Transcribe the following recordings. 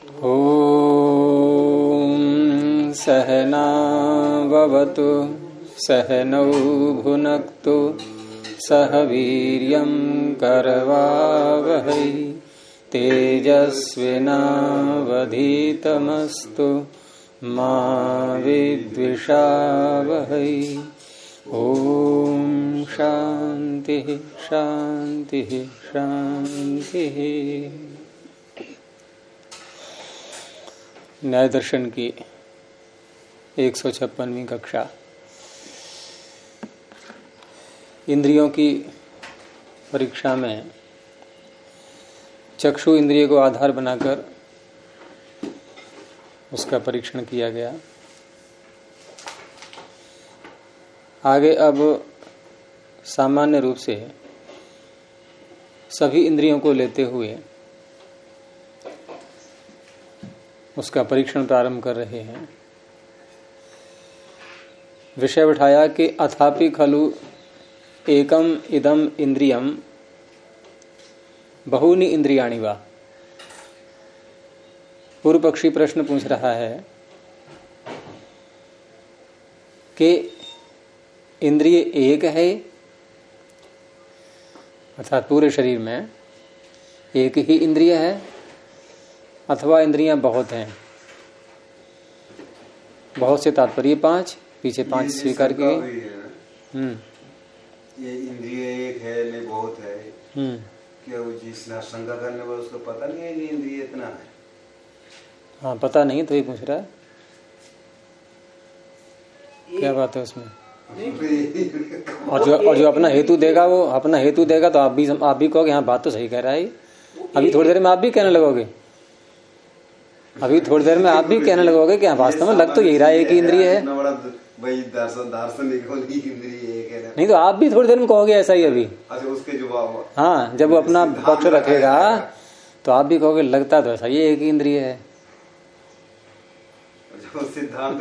ॐ सहना भवतु सहनौ भुनक्तु सह वीर्यं करवावहै तेजस्विनावधीतमस्तु मा विद्विषावहै। ॐ शांति शांति शांति। न्याय दर्शन की 156वीं कक्षा। इंद्रियों की परीक्षा में चक्षु इंद्रिय को आधार बनाकर उसका परीक्षण किया गया। आगे अब सामान्य रूप से सभी इंद्रियों को लेते हुए उसका परीक्षण प्रारंभ कर रहे हैं। विषय उठाया कि अथापि खलु एकम इदम इंद्रियम बहूनि इंद्रियाणि वा। पूर्व पक्षी प्रश्न पूछ रहा है कि इंद्रिय एक है अर्थात पूरे शरीर में एक ही इंद्रिय है अथवा इंद्रियां बहुत हैं। बहुत से तात्पर्य 5 पीछे 5 स्वीकार किए। ये इंद्रिय एक है नहीं बहुत है। क्या वो जिसने शंका करने वाला उसको पता नहीं है कि इंद्रिय इतना है। हाँ पता नहीं तो ये पूछ रहा है क्या बात है उसमें। और जो अपना हेतु देगा वो अपना हेतु देगा तो आप भी कहोगे हाँ बात तो सही कह रहा है। अभी थोड़ी देर में आप भी कहने लगोगे कि हाँ वास्तव में लग तो यही रहा है कि इंद्रिय है। नहीं तो आप भी थोड़ी देर में कहोगे ऐसा ही अभी। अच्छा उसके जवाब। हाँ जब वो अपना पक्ष रखेगा तो आप भी कहोगे लगता तो ऐसा ये एक ही इंद्रिय है। सिद्धांत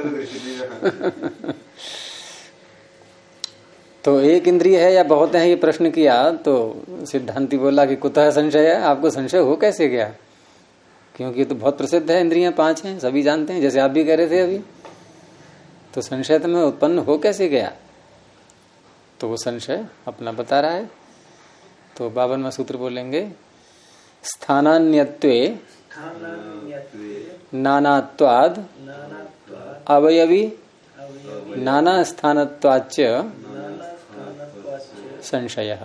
तो एक इंद्रिय है या बहुत है ये प्रश्न किया तो सिद्धांति बोला कि कुतः संशय है। आपको संशय हो कैसे गया, क्योंकि तो बहुत प्रसिद्ध है। इंद्रियां 5 हैं सभी जानते हैं, जैसे आप भी कह रहे थे अभी। तो संशय तुम्हें उत्पन्न हो कैसे गया, तो वो संशय अपना बता रहा है। तो 52वां सूत्र बोलेंगे स्थानान्यत्वे नानात्वाद अवयवी नाना स्थानत्वाच्च संशयः।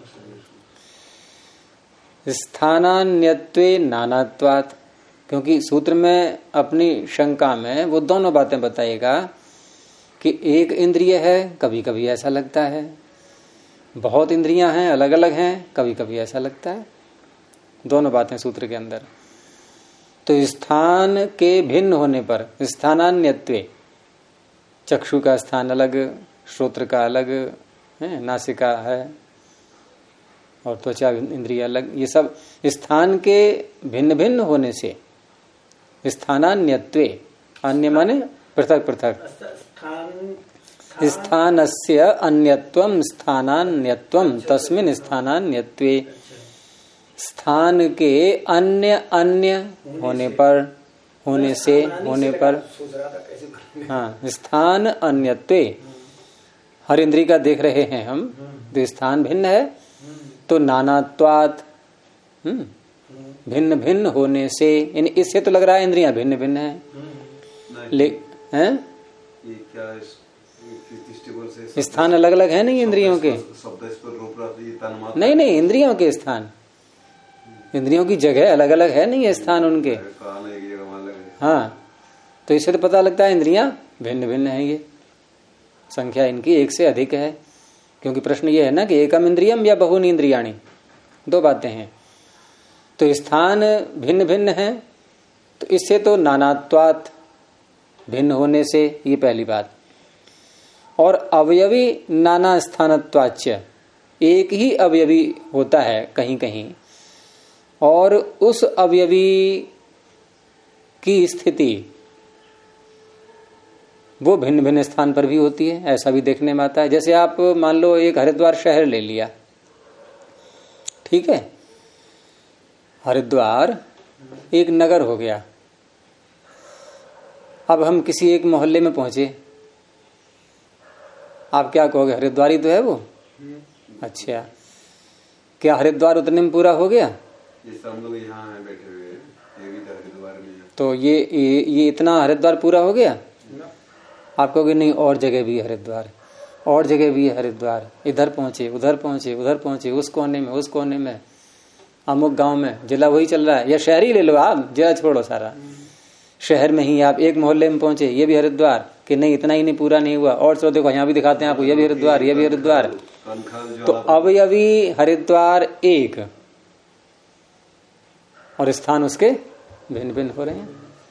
स्थानान्यत्वे नानात्वात्, क्योंकि सूत्र में अपनी शंका में वो दोनों बातें बताएगा कि एक इंद्रिय है कभी कभी ऐसा लगता है, बहुत इंद्रियां हैं अलग अलग हैं कभी कभी ऐसा लगता है। दोनों बातें सूत्र के अंदर। तो स्थान के भिन्न होने पर स्थानान्यत्वे, चक्षु का स्थान अलग, श्रोत्र का अलग है, नासिका है और त्वचा इंद्रिय अलग, ये सब स्थान के भिन्न भिन्न होने से स्थानान्यत्वे, अन्य माने पृथक पृथक, स्थानस्य अन्यत्वम स्थानान्यत्वम तस्मिन् स्थानान्यत्वे, स्थान के अन्य अन्य होने पर हाँ स्थान अन्यत्वे। हर इंद्रिय का देख रहे हैं हम, तो स्थान भिन्न है तो नानात्वात् भिन्न भिन्न होने से, इससे तो लग रहा है इंद्रियां भिन्न भिन्न है। स्थान अलग अलग है नहीं इंद्रियों के, नहीं इंद्रियों के स्थान, इंद्रियों की जगह अलग अलग है नहीं है स्थान उनके। हाँ तो इससे तो पता लगता है इंद्रियां भिन्न भिन्न है। ये संख्या इनकी एक से अधिक है, क्योंकि प्रश्न ये है ना कि एकम इंद्रियम या बहुनी इंद्रियाणी, दो बातें हैं। तो स्थान भिन्न भिन्न है तो इससे तो नानात्वात्, भिन्न होने से, ये पहली बात। और अवयवी नाना स्थानत्वाच्य, एक ही अवयवी होता है कहीं कहीं और उस अवयवी की स्थिति वो भिन्न भिन्न स्थान पर भी होती है, ऐसा भी देखने में आता है। जैसे आप मान लो एक हरिद्वार शहर ले लिया, ठीक है, हरिद्वार एक नगर हो गया, अब हम किसी एक मोहल्ले में पहुंचे, आप क्या कहोगे? हरिद्वार ही तो है वो। अच्छा, क्या हरिद्वार उतने में पूरा हो गया? ये सब लोग यहाँ हैं बैठे हुए, ये भी हरिद्वार में है। तो ये इतना हरिद्वार पूरा हो गया? आप कहोगे नहीं, और जगह भी है हरिद्वार, और जगह भी है हरिद्वार, इधर पहुंचे, उधर पहुंचे, उधर पहुंचे, उस कोने में, उस कोने में, अमुक गांव में, जिला वही चल रहा है। या शहर ही ले लो आप, जिला छोड़ो सारा, शहर में ही आप एक मोहल्ले में पहुंचे, ये भी हरिद्वार, कि नहीं इतना ही नहीं, पूरा नहीं हुआ, और चलो देखो यहाँ भी दिखाते हैं आपको, ये भी हरिद्वार, ये भी हरिद्वार। तो अवयवी हरिद्वार एक, और स्थान उसके भिन्न भिन्न हो रहे हैं।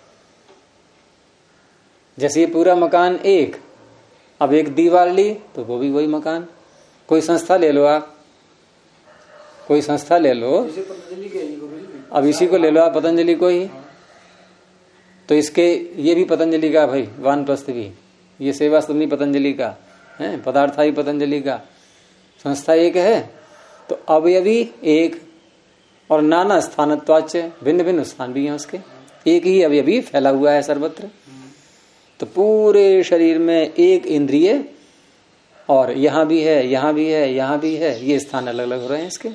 जैसे ये पूरा मकान एक, अब एक दीवार ली तो वो भी वही मकान। कोई संस्था ले लो आप, कोई संस्था ले लो, अब इसी को ले लो आप, पतंजलि को ही, तो इसके ये भी पतंजलि का भाई, वानप्रस्थ भी, ये सेवाश्रम पतंजलि का है, पदार्थाई पतंजलि का, संस्था एक है। तो अवयवी एक और नाना स्थानत्वाच, भिन्न भिन्न स्थान भी हैं उसके, एक ही अवयवी फैला हुआ है सर्वत्र। तो पूरे शरीर में एक इंद्रिय, और यहां भी है, यहां भी है, यहां भी है, ये स्थान अलग अलग हो रहे हैं इसके,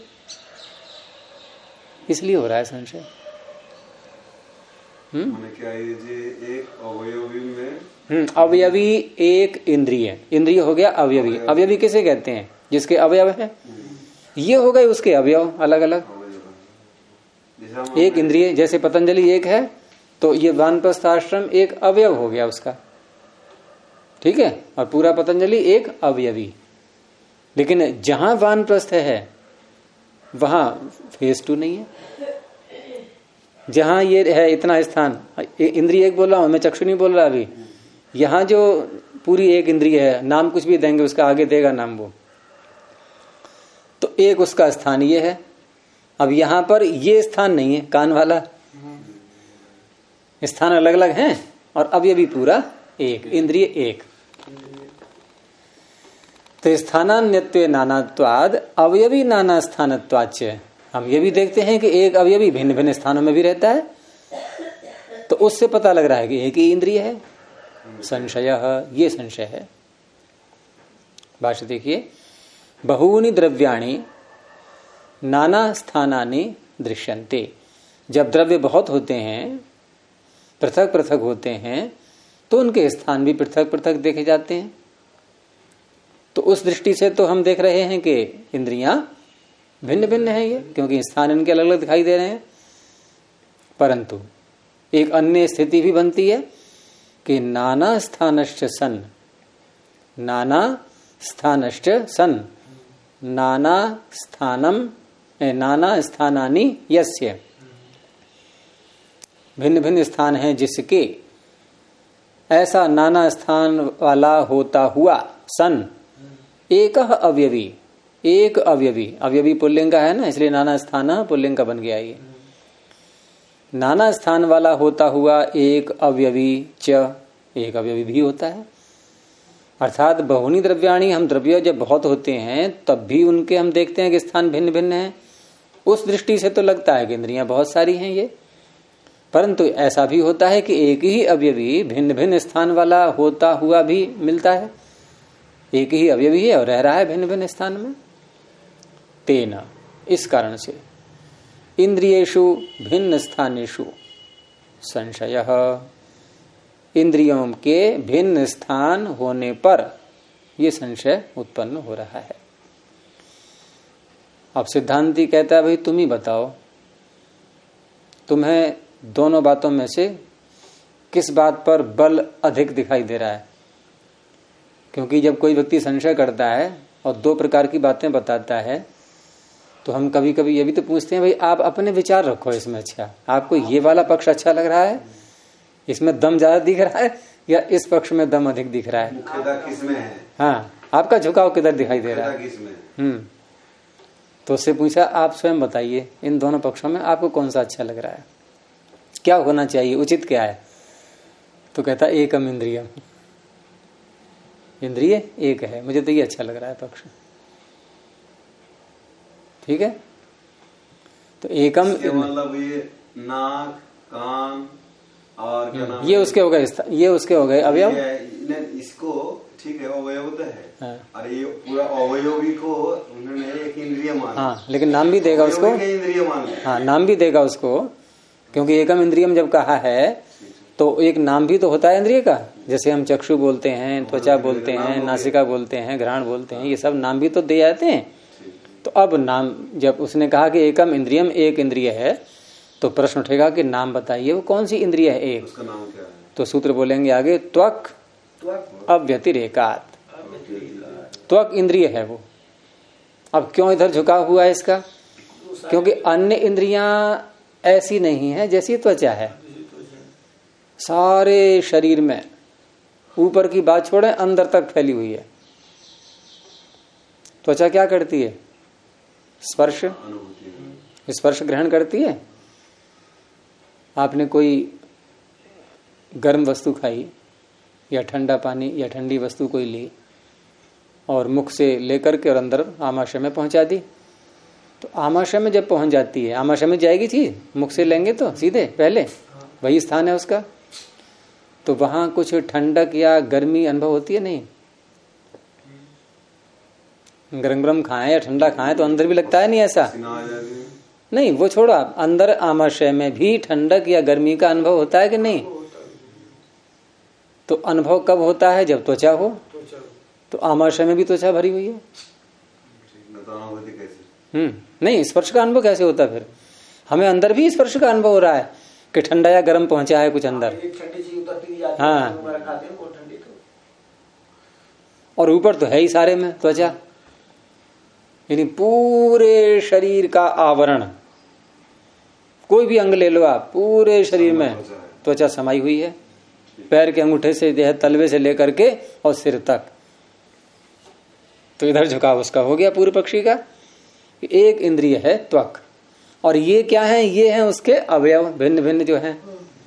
इसलिए हो रहा है संशय। क्या ये एक अवयवी में अवयवी एक इंद्रिय, इंद्रिय हो गया अवयवी। अवयवी किसे कहते हैं? जिसके अवयव है, ये हो गए उसके अवयव अलग अलग। एक इंद्रिय, जैसे पतंजलि एक है, तो ये वानप्रस्थ आश्रम एक अवयव हो गया उसका, ठीक है, और पूरा पतंजलि एक अवयवी। लेकिन जहां वानप्रस्थ है वहां फेज 2 नहीं है। जहां ये है इतना स्थान, इंद्रिय एक बोल रहा हूं मैं, चक्षु नहीं बोल रहा अभी, यहां जो पूरी एक इंद्रिय है, नाम कुछ भी देंगे उसका, आगे देगा नाम वो, तो एक उसका स्थान ये है। अब यहां पर ये स्थान नहीं है, कान वाला स्थान अलग अलग हैं, और अब ये भी पूरा एक, इंद्रिय एक। तो स्थानान्यत्वे नानात्वाद अवयवी नाना स्थानत्वाच, हम ये भी देखते हैं कि एक अवयवी भिन्न भिन्न स्थानों में भी रहता है, तो उससे पता लग रहा है कि एक ही इंद्रिय है। संशय, ये संशय है। भाष्य देखिए, बहूनि द्रव्याणि नाना स्थानानि दृश्यन्ते, जब द्रव्य बहुत होते हैं, पृथक पृथक होते हैं, तो उनके स्थान भी पृथक पृथक देखे जाते हैं। तो उस दृष्टि से तो हम देख रहे हैं कि इंद्रियां भिन्न भिन्न है ये, क्योंकि स्थान इनके अलग अलग दिखाई दे रहे हैं। परंतु एक अन्य स्थिति भी बनती है कि नाना स्थानश्च सन, नाना स्थानश्च सन, नाना स्थानम, नाना स्थानानि यस्य, भिन्न भिन्न स्थान हैं जिसके, ऐसा नाना स्थान वाला होता हुआ, सन एक अवयवी, एक अवयवी, अवयवी पुल्लिंग का है ना, इसलिए नाना स्थान पुल्लिंग का बन गया ये, नाना स्थान वाला होता हुआ एक अवयवी च, एक अवयवी भी होता है। अर्थात बहुनी द्रव्याणी, हम द्रव्य जब बहुत होते हैं तब भी उनके हम देखते हैं कि स्थान भिन्न भिन्न है। उस दृष्टि से तो लगता है कि इंद्रियां बहुत सारी हैं ये, परंतु ऐसा भी होता है कि एक ही अवयवी भिन्न भिन्न स्थान वाला होता हुआ भी मिलता है, एक ही अवयवी है और रह रहा है भिन्न भिन्न स्थान में। तेना, इस कारण से इंद्रियेषु भिन्न स्थानेषु संशयः, इंद्रियों के भिन्न स्थान होने पर यह संशय उत्पन्न हो रहा है। अब सिद्धांती कहता है भाई तुम ही बताओ, तुम्हें दोनों बातों में से किस बात पर बल अधिक दिखाई दे रहा है? क्योंकि जब कोई व्यक्ति संशय करता है और दो प्रकार की बातें बताता है, तो हम कभी कभी ये भी तो पूछते हैं भाई आप अपने विचार रखो इसमें, अच्छा आपको ये वाला पक्ष अच्छा लग रहा है, इसमें दम ज्यादा दिख रहा है, या इस पक्ष में दम अधिक दिख रहा है? किसमें है? हाँ, आपका झुकाव किधर दिखाई दे रहा है? तो उससे पूछा आप स्वयं बताइए इन दोनों पक्षों में आपको कौन सा अच्छा लग रहा है, क्या होना चाहिए, उचित क्या है? तो कहता एकम इंद्रियम, इंद्रिय एक है, मुझे तो ये अच्छा लग रहा है पक्ष, ठीक है। तो एकम मतलब ये नाक, कान और क्या नाम ये उसके हो गए, ये उसके हो गए अवयव। इसको ठीक है अवयव तो है। हाँ। और ये पूरा अवयवी को उन्होंने एक इंद्रिय माना। हाँ, लेकिन नाम भी देगा उसको। इंद्रिय मान। हाँ, नाम भी देगा उसको, क्योंकि एकम इंद्रियम जब कहा है तो एक नाम भी तो होता है इंद्रिय का। जैसे हम चक्षु बोलते हैं, त्वचा बोलते हैं, नासिका बोलते हैं, घ्राण बोलते हैं, ये सब नाम भी तो दे जाते हैं। तो अब नाम, जब उसने कहा कि एकम इंद्रियम, एक इंद्रिय है, तो प्रश्न उठेगा कि नाम बताइए वो कौन सी इंद्रिय है एक। उसका नाम क्या है? तो सूत्र बोलेंगे आगे, त्वक अव्यतिरेकात। त्वक इंद्रिय है वो। अब क्यों इधर झुका हुआ है इसका? क्योंकि अन्य इंद्रियां ऐसी नहीं है जैसी त्वचा है। सारे शरीर में ऊपर की बात छोड़े अंदर तक फैली हुई है। त्वचा क्या करती है? स्पर्श, स्पर्श ग्रहण करती है। आपने कोई गर्म वस्तु खाई या ठंडा पानी या ठंडी वस्तु कोई ली और मुख से लेकर के और अंदर आमाशय में पहुंचा दी, तो आमाशय में जब पहुंच जाती है, आमाशय में जाएगी चीज, मुख से लेंगे तो सीधे पहले वही स्थान है उसका, तो वहां कुछ ठंडक या गर्मी अनुभव होती है? नहीं। गरम गरम खाएं या ठंडा खाएं तो अंदर भी लगता है नहीं ऐसा? नहीं, वो छोड़ा, अंदर आमाशय में भी ठंडक या गर्मी का अनुभव होता है कि नहीं? तो अनुभव कब होता है? जब त्वचा हो। तो आमाशय में भी त्वचा भरी हुई है। नहीं, स्पर्श का अनुभव कैसे होता है फिर? हमें अंदर भी स्पर्श का अनुभव हो रहा है कि ठंडा या गर्म पहुंचा है कुछ अंदर। हाँ, और ऊपर तो है ही सारे में त्वचा, यानी पूरे शरीर का आवरण। कोई भी अंग ले लो आप, पूरे शरीर में त्वचा समाई हुई है, पैर के अंगूठे से तलवे से लेकर के और सिर तक। तो इधर झुकाव उसका हो गया पूर्व पक्षी का। एक इंद्रिय है त्वक, और ये क्या है? ये है उसके अवयव भिन्न भिन्न जो हैं।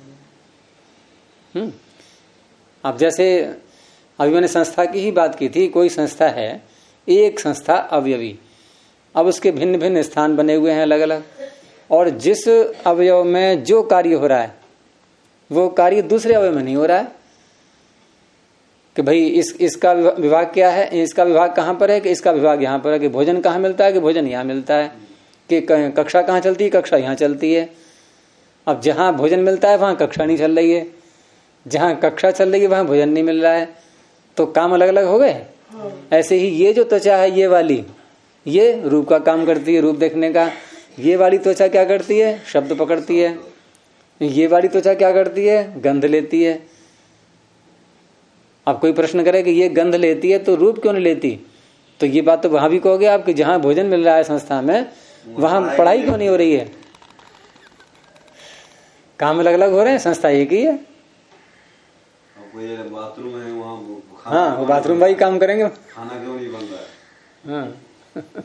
अब जैसे अभी मैंने संस्था की ही बात की थी, कोई संस्था है, एक संस्था अवयवी, अब उसके भिन्न भिन्न स्थान बने हुए हैं अलग अलग, और जिस अवयव में जो कार्य हो रहा है वो कार्य दूसरे अवयव में नहीं हो रहा है। कि भाई इसका विभाग क्या है, इसका विभाग कहाँ पर है, कि इसका विभाग यहाँ पर है, कि भोजन कहाँ मिलता है, कि भोजन यहाँ मिलता है, कि कक्षा कहाँ चलती है, कक्षा यहाँ चलती है। अब जहाँ भोजन मिलता है वहां कक्षा नहीं चल रही है, जहाँ कक्षा चल रही है वहां भोजन नहीं मिल रहा है, तो काम अलग अलग हो गए। ऐसे ही ये जो त्वचा है, ये वाली, ये रूप का काम करती है, रूप देखने का। ये वाली त्वचा क्या करती है? शब्द पकड़ती है। ये वाली त्वचा क्या करती है? गंध लेती है। अब कोई प्रश्न करे कि ये गंध लेती है तो रूप क्यों नहीं लेती? तो ये बात तो वहां भी कहोगे आप कि जहां भोजन मिल रहा है संस्था में, वहां पढ़ाई क्यों नहीं हो रही है? काम अलग अलग हो रहे हैं, संस्था एक ही है। बाथरूम है वहाँ, हाँ, वो बाथरूम भाई काम करेंगे, खाना क्यों नहीं बन रहा है? हाँ।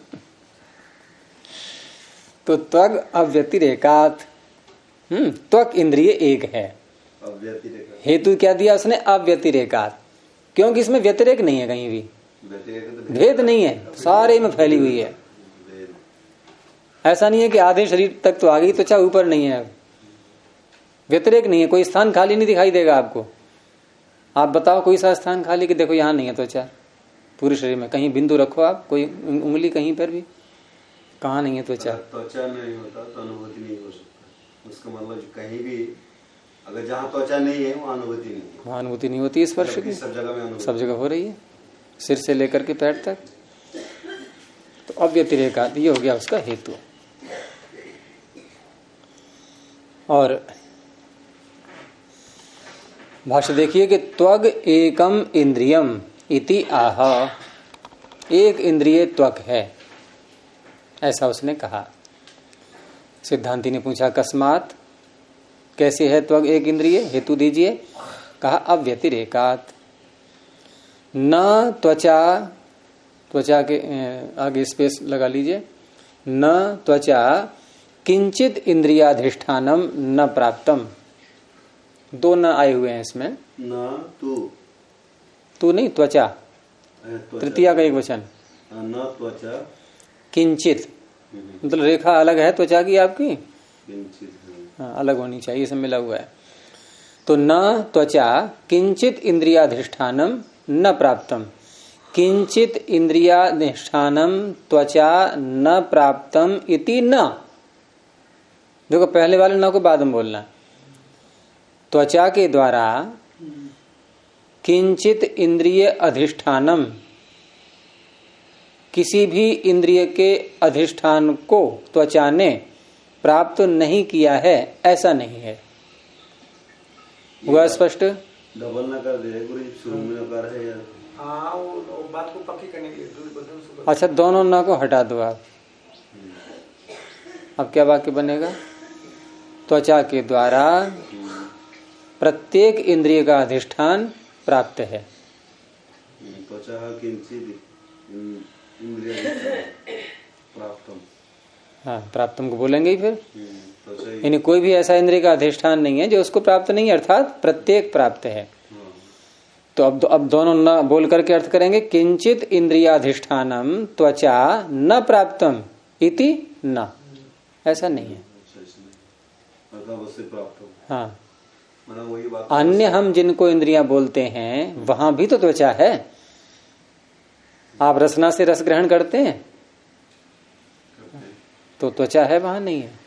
तो त्वग अव्यतिरेकात, त्वक इंद्रिय एक है। हेतु क्या दिया उसने? अव्यतिरेकात, क्योंकि इसमें व्यतिरेक नहीं है, कहीं भी भेद नहीं है, सारे में फैली हुई है। ऐसा नहीं है कि आधे शरीर तक तो आ गई त्वचा, ऊपर नहीं है। व्यतिरेक नहीं है, कोई स्थान खाली नहीं दिखाई देगा आपको। आप बताओ कोई सा स्थान खाली कि देखो यहाँ नहीं है त्वचा पूरे शरीर में, कहीं बिंदु रखो आप, कोई उंगली कहीं पर भी, कहाँ नहीं है त्वचा? त्वचा नहीं होता तो अनुभूति नहीं हो सकता। उसका मतलब कहीं भी अगर जहाँ त्वचा नहीं है वहाँ अनुभूति नहीं है, वहाँ अनुभूति नहीं होती स्पर्श की। सब जगह में सब जगह हो रही है, सिर से लेकर के पैर तक। तो अव्यतिरेकात ये हो गया उसका हेतु। और भाष्य देखिए कि त्वग एकम इंद्रियम इति आह, एक इंद्रिय त्वक है, ऐसा उसने कहा। सिद्धांति ने पूछा कस्मात, कैसे है त्वग एक इंद्रिय? हेतु दीजिए। कहा अव्यतिरेकात, न त्वचा, त्वचा के आगे स्पेस लगा लीजिए, न त्वचा किंचित इंद्रियाधिष्ठानम न प्राप्तम। दो न आए हुए हैं इसमें, न तू नहीं, त्वचा तृतीया का एक वचन, न त्वचा किंचित, मतलब रेखा अलग है त्वचा की आपकी, किंचित, हाँ अलग होनी चाहिए, इसमें मिला हुआ है। तो न त्वचा किंचित इंद्रियाधिष्ठानम न प्राप्तम, किंचित इंद्रियाधिष्ठानम त्वचा न प्राप्तम इति न। देखो पहले वाले न को बाद में बोलना। त्वचा के द्वारा किंचित इंद्रिय अधिष्ठानम, किसी भी इंद्रिय के अधिष्ठान को त्वचा ने प्राप्त नहीं किया है, ऐसा नहीं है। हुआ स्पष्ट? डबल ना कर दे गुरु, शुरू में ना कर है यार। हाँ, वो बात को पक्की करने के लिए। अच्छा, दोनों ना को हटा दो आप। अब क्या वाक्य बनेगा? त्वचा के द्वारा प्रत्येक इंद्रिय का अधिष्ठान प्राप्त है। त्वचा किंचित इंद्रिय प्राप्तम। हाँ, प्राप्तम को बोलेंगे ही फिर। यानी कोई भी ऐसा इंद्रिय का अधिष्ठान नहीं है जो उसको प्राप्त नहीं है, अर्थात प्रत्येक प्राप्त है। तो अब दोनों न बोल करके अर्थ करेंगे, किंचित इंद्रियाधिष्ठानम त्वचा न प्राप्तम इति न, ऐसा नहीं है। हाँ, वही बात। अन्य हम जिनको इंद्रियां बोलते हैं वहां भी तो त्वचा है। आप रसना से रस ग्रहण करते हैं तो त्वचा है, वहां नहीं है।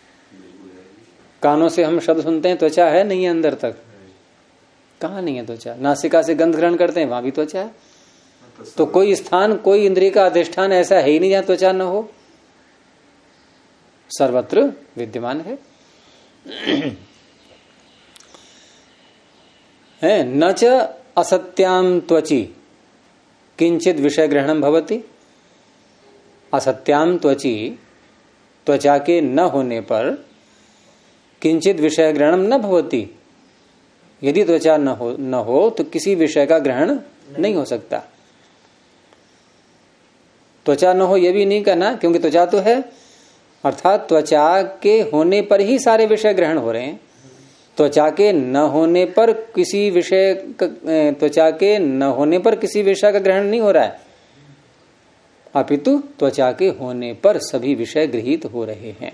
कानों से हम शब्द सुनते हैं, त्वचा है नहीं है अंदर तक? कहाँ नहीं है त्वचा? नासिका से गंध ग्रहण करते हैं, वहां भी त्वचा है। तो कोई स्थान, कोई इंद्रिय का अधिष्ठान ऐसा है ही नहीं जहां त्वचा न हो, सर्वत्र विद्यमान है। न च असत्याम त्वची किंचित विषय ग्रहणम भवति। असत्याम त्वची, त्वचा के न होने पर किंचित विषय ग्रहणम न भवति। यदि त्वचा न हो तो किसी विषय का ग्रहण नहीं हो सकता। त्वचा न हो यह भी नहीं कहना, क्योंकि त्वचा तो है, अर्थात त्वचा के होने पर ही सारे विषय ग्रहण हो रहे हैं। त्वचा के न होने पर किसी विषय, त्वचा के न होने पर किसी विषय का ग्रहण नहीं हो रहा है, अपितु त्वचा के होने पर सभी विषय गृहीत हो रहे हैं।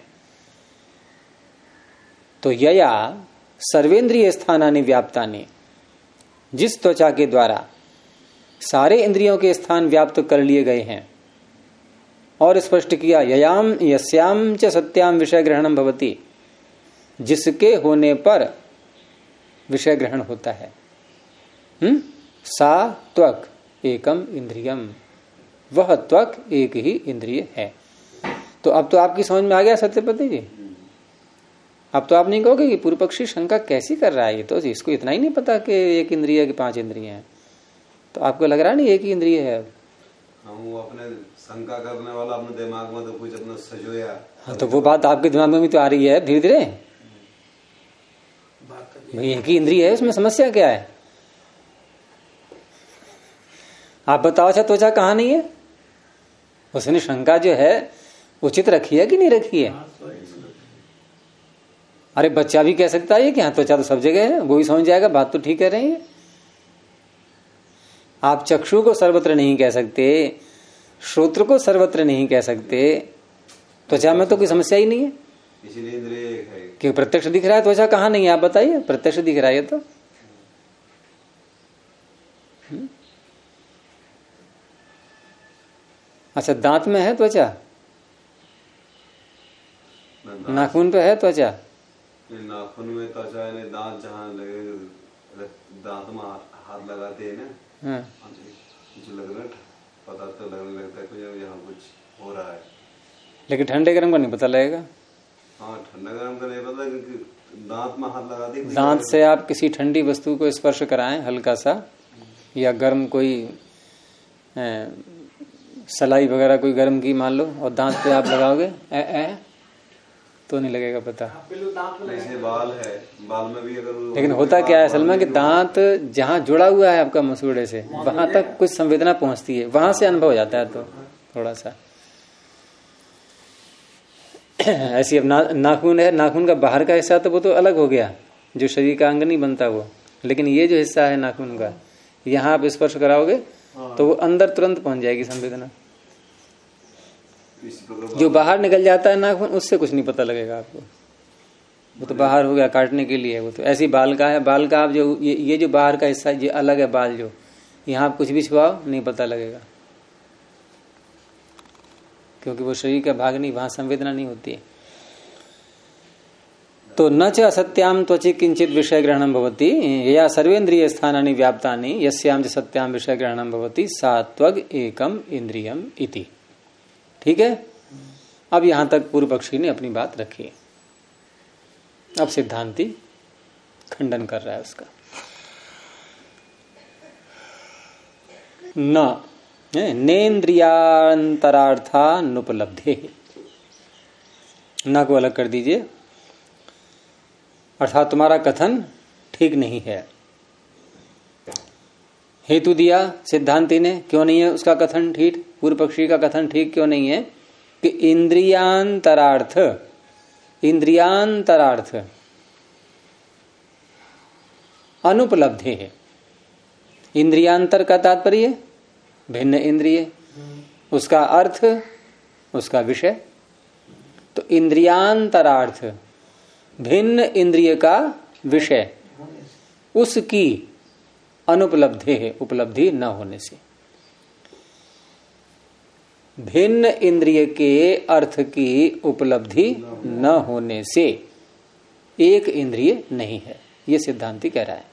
तो यया सर्वेंद्रिय स्थानानि व्याप्तानि, जिस त्वचा के द्वारा सारे इंद्रियों के स्थान व्याप्त कर लिए गए हैं, और स्पष्ट किया ययाम यस्याम च सत्याम विषय ग्रहणम भवति, जिसके होने पर विषय ग्रहण होता है। सा त्वक एकम इंद्रियम, वह त्वक एक ही इंद्रिय है। तो अब तो आपकी समझ में आ गया सत्यपति जी। अब तो आप नहीं कहोगे कि पूर्व पक्षी शंका कैसी कर रहा है, ये तो इसको इतना ही नहीं पता कि एक इंद्रिय की 5 इंद्रिय हैं। तो आपको लग रहा नहीं एक ही इंद्रिय है। वो अपने शंका करने वाला अपने दिमाग में तो कुछ अपना सजोया। हाँ, तो वो बात आपके दिमाग में भी तो आ रही है धीरे धीरे। भाई एक ही इंद्रिय है, उसमें समस्या क्या है? आप बताओ। अच्छा, त्वचा कहाँ नहीं है? उसने शंका जो है उचित रखी है कि नहीं रखी है? अरे बच्चा भी कह सकता है कि हाँ त्वचा तो सब जगह है, वो भी समझ जाएगा, बात तो ठीक कह रहे हैं। आप चक्षु को सर्वत्र नहीं कह सकते, श्रोत्र को सर्वत्र नहीं कह सकते, त्वचा में तो कोई समस्या ही नहीं है। इसीलिए इंद्रिय एक है कि प्रत्यक्ष दिख रहा है, त्वचा कहाँ नहीं है? आप बताइए, प्रत्यक्ष दिख रहा है तो। अच्छा, दांत में है त्वचा? नाखून पे है त्वचा? नाखून में त्वचा है, दांत जहाँ लगे, दांत में हाथ लगाते हैं ना, कुछ लग रहा है, पता तो लगने लगता है कुछ यहाँ कुछ हो रहा है। लेकिन ठंडे गर्म का नहीं पता लगेगा। हाँ, ठंडा गर्म का नहीं पता, क्योंकि दांत में हाथ लगाते। दांत से आप किसी ठंडी वस्तु को स्पर्श कराएं हल्का सा, या गर्म कोई सलाई वगैरह कोई गर्म की मान लो, और दांत पे आप लगाओगे तो नहीं लगेगा पता। जैसे बाल है, बाल में भी अगर, लेकिन होता क्या है असल में कि दांत जहाँ जुड़ा हुआ है आपका मसूड़े से, वहां तक कुछ संवेदना पहुंचती है, वहां से अनुभव हो जाता है। तो थोड़ा सा ऐसी अब नाखून है, नाखून का बाहर का हिस्सा तो वो तो अलग हो गया, जो शरीर का अंग नहीं बनता वो, लेकिन ये जो हिस्सा है नाखून का, यहाँ आप स्पर्श कराओगे तो वो अंदर तुरंत पहुंच जाएगी संवेदना। जो बाहर निकल जाता है नाखून, उससे कुछ नहीं पता लगेगा आपको। वो तो बाहर हो गया, काटने के लिए। वो तो ऐसी बाल का है, बाल का आप जो ये जो बाहर का हिस्सा ये अलग है बाल, जो यहाँ आप कुछ भी छुआओ नहीं पता लगेगा, क्योंकि वो शरीर का भाग नहीं, वहां संवेदना नहीं होती है। तो न च असत्याम त्वचि किंचित विषय ग्रहणम भवति या सर्वेन्द्रिय स्थानानि व्याप्तानि यस्याम च सत्याम विषय ग्रहणम भवति सा त्वग एकम इंद्रियम इति। ठीक है, अब यहां तक पूर्व पक्षी ने अपनी बात रखी। अब सिद्धांती खंडन कर रहा है उसका। न नेन्द्रियांतरार्थानुपलब्धे, न को अलग कर दीजिए, अर्थात तुम्हारा कथन ठीक नहीं है। हेतु दिया सिद्धांती ने, क्यों नहीं है उसका कथन ठीक, पूर्व पक्षी का कथन ठीक क्यों नहीं है कि इंद्रियांतरार्थ, इंद्रियांतरार्थ अनुपलब्धे है। इंद्रियांतर का तात्पर्य भिन्न इंद्रिय, उसका अर्थ उसका विषय। तो इंद्रियांतरार्थ भिन्न इंद्रिय का विषय, उसकी अनुपलब्धि है, उपलब्धि न होने से। भिन्न इंद्रिय के अर्थ की उपलब्धि न होने से एक इंद्रिय नहीं है, ये सिद्धांती कह रहा है।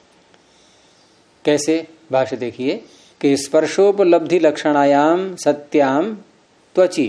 कैसे? भाष्य देखिए कि स्पर्शोपलब्धि लक्षणायाम सत्याम त्वचि,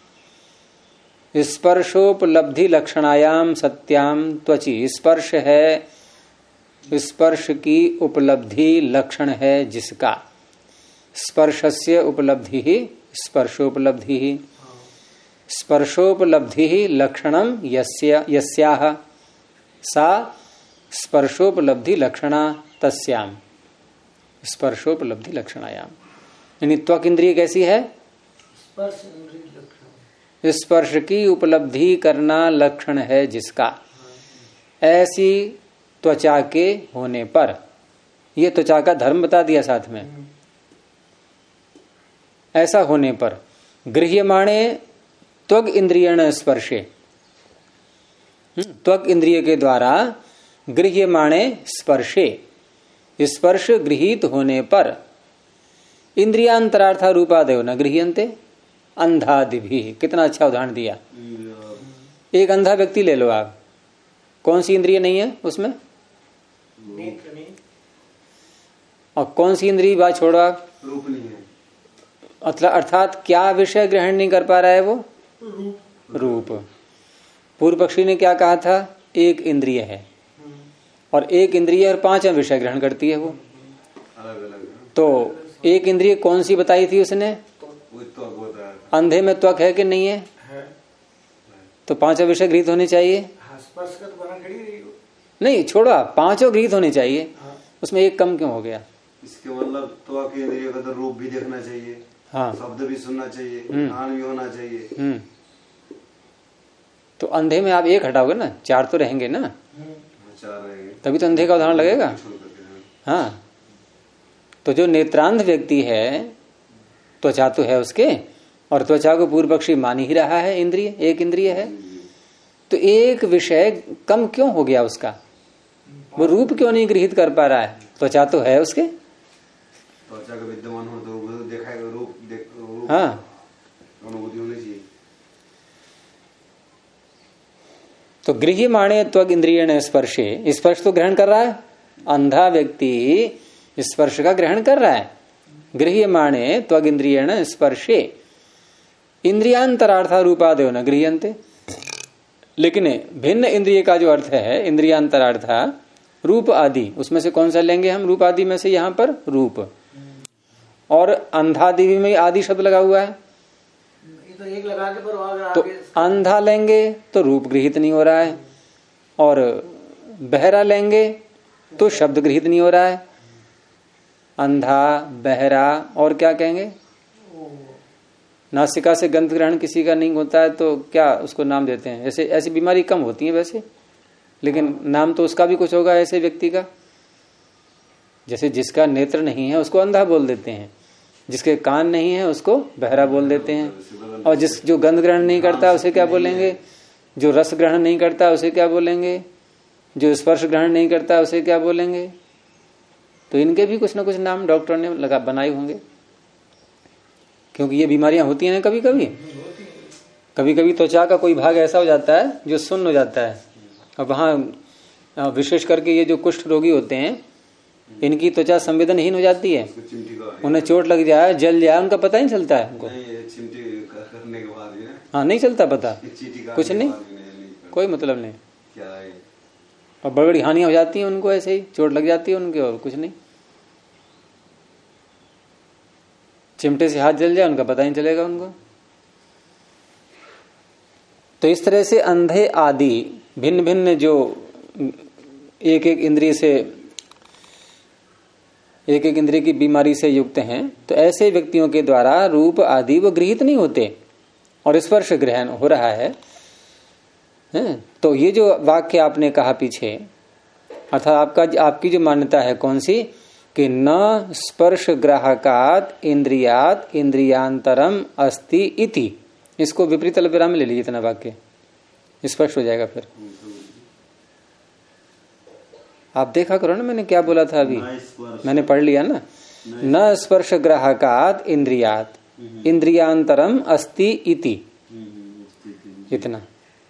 स्पर्शोपलब्धि लक्षणायाम सत्याम त्वचि, स्पर्श है, स्पर्श की उपलब्धि लक्षण है जिसका, स्पर्शस्य उपलब्धि ही स्पर्शोपलब्धि ही, स्पर्शोपलब्धि ही लक्षणम यस्याह सा स्पर्शोपलब्धि लक्षणा तस्याम, स्पर्शोपलब्धि लक्षणायाम। यानी त्वक इंद्रिय कैसी है? स्पर्श इंद्रिय लक्षण, स्पर्श की उपलब्धि करना लक्षण है जिसका, ऐसी त्वचा के होने पर, यह त्वचा का धर्म बता दिया साथ में, ऐसा होने पर गृह्यमाणे त्वग इंद्रियण स्पर्शे, त्वक इंद्रिय के द्वारा गृह्यमाणे स्पर्शे, स्पर्श गृहीत होने पर इंद्रियांतरार्था रूपादेव न गृह्यन्ते अंधादि भी। कितना अच्छा उदाहरण दिया। एक अंधा व्यक्ति ले लो आप, कौन सी इंद्रिय नहीं है उसमें? नेत्र नहीं। और कौन सी इंद्रिय बात छोड़ो आप? रूप नहीं है। अर्थात क्या विषय ग्रहण नहीं कर पा रहा है वो? रूप। पूर्व पक्षी ने क्या कहा था? एक इंद्रिय है और एक इंद्रिय और 5 विषय ग्रहण करती है वो। अलग अलग। तो एक इंद्रिय कौन सी बताई थी उसने? अंधे में त्वक है कि नहीं है? तो 5 विषय गृहीत होने चाहिए। स्पर्श का तो बना खड़ी रही हो। नहीं छोड़ो, 5 गृहीत होने चाहिए। उसमें एक कम क्यों हो गया? इसके मतलब त्वक इंद्रिय का तो रूप भी देखना चाहिए, हाँ, शब्द भी सुनना चाहिए, कान भी होना चाहिए। तो अंधे में आप एक हटाओगे ना, 4 तो रहेंगे ना, 4 रहेंगे, तभी तो अंधे का उदाहरण लगेगा। हाँ, तो जो नेत्रांध व्यक्ति है, त्वचा तो है उसके, और त्वचा को पूर्व पक्षी मान ही रहा है इंद्रिय, एक इंद्रिय है, तो एक विषय कम क्यों हो गया उसका? वो रूप क्यों नहीं गृहीत कर पा रहा है? त्वचा तो है उसके, त्वचा का विद्यमान हो तो देखाएगा रूप, हाँ, अनुभूति होनी चाहिए। तो गृह्यमाणे त्वग इंद्रियण स्पर्शे, स्पर्श तो ग्रहण कर रहा है, अंधा व्यक्ति स्पर्श का ग्रहण कर रहा है। गृह्यमाणे त्वग इंद्रियण स्पर्शे इंद्रियांतरार्था रूपादेव न गृह्यन्ते, लेकिन भिन्न इंद्रिय का जो अर्थ है इंद्रियांतरार्था रूप आदि, उसमें से कौन सा लेंगे हम? रूप आदि में से यहां पर रूप, और अंधादि में आदि शब्द लगा हुआ है, तो एक लगा के पर तो अंधा लेंगे तो रूप गृहित नहीं हो रहा है, और बहरा लेंगे तो शब्द गृहित नहीं हो रहा है। अंधा, बहरा, और क्या कहेंगे? नासिका से गंध ग्रहण किसी का नहीं होता है तो क्या उसको नाम देते हैं? ऐसे ऐसी बीमारी कम होती है वैसे, लेकिन नाम तो उसका भी कुछ होगा ऐसे व्यक्ति का। जैसे जिसका नेत्र नहीं है उसको अंधा बोल देते हैं, जिसके कान नहीं है उसको बहरा बोल देते हैं, और जो गंध ग्रहण नहीं करता उसे क्या बोलेंगे? जो रस ग्रहण नहीं करता उसे क्या बोलेंगे, जो स्पर्श ग्रहण नहीं करता उसे क्या बोलेंगे। तो इनके भी कुछ ना कुछ नाम डॉक्टर ने लगा बनाए होंगे, क्योंकि ये बीमारियां होती हैं कभी कभी। कभी कभी त्वचा का कोई भाग ऐसा हो जाता है जो सुन्न हो जाता है, और वहां विशेष करके ये जो कुष्ठ रोगी होते हैं इनकी त्वचा संवेदनहीन हो जाती है, उन्हें चोट लग जाए, जल जाए, उनका पता ही चलता है उनको। करने के बाद हाँ, नहीं चलता पता, कुछ नहीं, कोई मतलब नहीं। और बड़ी बड़ी हानियां हो जाती हैं उनको, ऐसे ही चोट लग जाती है उनके, और कुछ नहीं। चिमटे से हाथ जल जाए उनका पता ही चलेगा उनको। तो इस तरह से अंधे आदि भिन्न भिन्न जो एक एक इंद्रिय से, एक एक इंद्रिय की बीमारी से युक्त हैं, तो ऐसे व्यक्तियों के द्वारा रूप आदि वो गृहित नहीं होते और स्पर्श ग्रहण हो रहा है। तो ये जो वाक्य आपने कहा पीछे, अर्थात आपकी जो मान्यता है कौन सी, कि न स्पर्श ग्राहकात इंद्रियात इंद्रियांतरम अस्ति इति, इसको विपरीत अल्पविराम में ले लीजिए इतना वाक्य, स्पष्ट हो जाएगा। फिर आप देखा करो ना मैंने क्या बोला था अभी, मैंने पढ़ लिया ना। न स्पर्श ग्राहकात इंद्रियात इंद्रियांतरम अस्ति इति, इतना।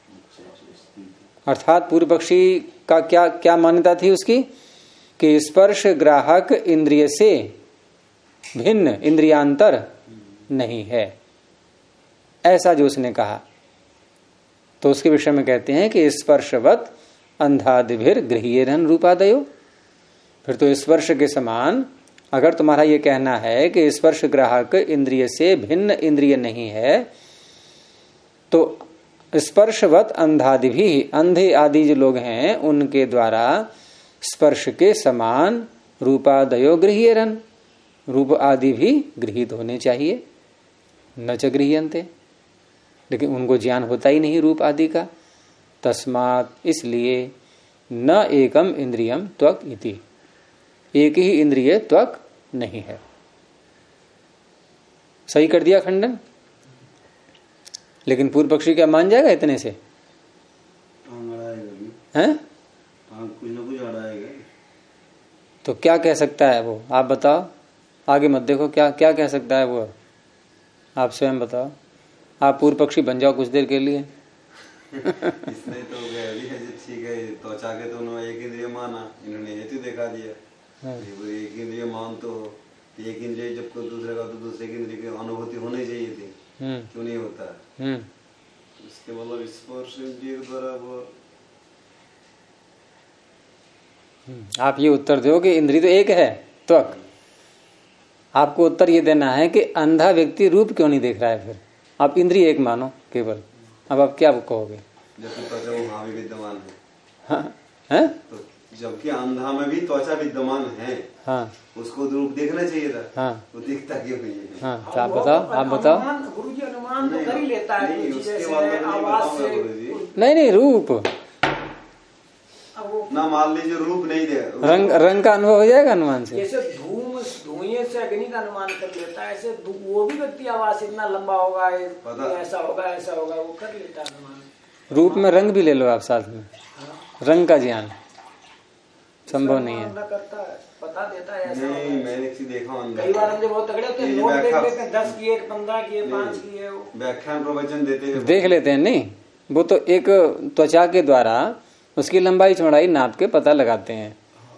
अर्थात पूर्व पक्षी का क्या मान्यता थी उसकी, कि स्पर्श ग्राहक इंद्रिय से भिन्न इंद्रियांतर नहीं है, ऐसा जो उसने कहा। तो उसके विषय में कहते हैं कि स्पर्शवत अंधादिभिर गृह्येरन रूपादयो। फिर तो स्पर्श के समान अगर तुम्हारा ये कहना है कि स्पर्श ग्राहक इंद्रिय से भिन्न इंद्रिय नहीं है, तो स्पर्शवत अंधादिभि, अंधे आदि जो लोग हैं उनके द्वारा स्पर्श के समान रूपादयो गृह्येरन, रूप आदि भी गृहीत होने चाहिए। न च गृह्यन्ते, लेकिन उनको ज्ञान होता ही नहीं रूप आदि का। तस्मात्, इसलिए न एकम इंद्रियम त्वक इति, एक ही इंद्रिय त्वक नहीं है। सही कर दिया खंडन। लेकिन पूर्व पक्षी क्या मान जाएगा इतने से? हैं? कुछ न कुछ अड़ाएगा। तो क्या कह सकता है वो, आप बताओ। आगे मत देखो, क्या क्या कह सकता है वो, आप स्वयं बताओ। आप पूर्व पक्षी बन जाओ कुछ देर के लिए। इसने तो ठीक है, त्वचा के तो उन्होंने एक इंद्रिय माना, इन्होंने हेतु दिखा दिया। एक इंद्रिय मान तो एक इंद्रिय जब कोई दूसरे का, तो दूसरे की इंद्रिय की अनुभूति होनी चाहिए थी, क्यों नहीं होता? इसके मतलब स्पर्श इंद्रिय द्वारा वो। आप ये उत्तर दो कि इंद्रिय तो एक है त्वक। आपको उत्तर ये देना है कि अंधा व्यक्ति रूप क्यों नहीं देख रहा है। फिर आप इंद्रिय एक मानो केवल। अब आप क्या कहोगे? जबकि त्वचा वहाँ भी विद्यमान है। हाँ है? तो जबकि अंधा में भी त्वचा विद्यमान है। हाँ, उसको रूप देखना चाहिए था। हाँ, वो दिखता क्यों नहीं है? हाँ, तो आप बताओ, आप बताओ। गुरुजी अनुमान तो कर ही लेता है। नहीं रूप ना, मान लीजिए रूप नहीं दे, रंग का अनुभव हो जाएगा अनुमान से। जैसे धुएं से अग्नि का अनुमान कर लेता है, ऐसे वो भी व्यक्ति आवाज इतना लंबा होगा, ऐसा होगा ऐसा होगा, वो कर लेता है अनुमान। रूप में रंग भी ले लो आप साथ में। रंग का ज्ञान संभव नहीं है। बता देता है ऐसा। नहीं, मैंने देखा कई बार हम बहुत तगड़े होते हैं, नोट देख लेते हैं, 10 किए 15 किए 5 किए, व्याख्यान प्रवचन देते हैं, देख लेते हैं। नहीं, वो तो एक त्वचा के द्वारा उसकी लंबाई चौड़ाई नाप के पता लगाते हैं।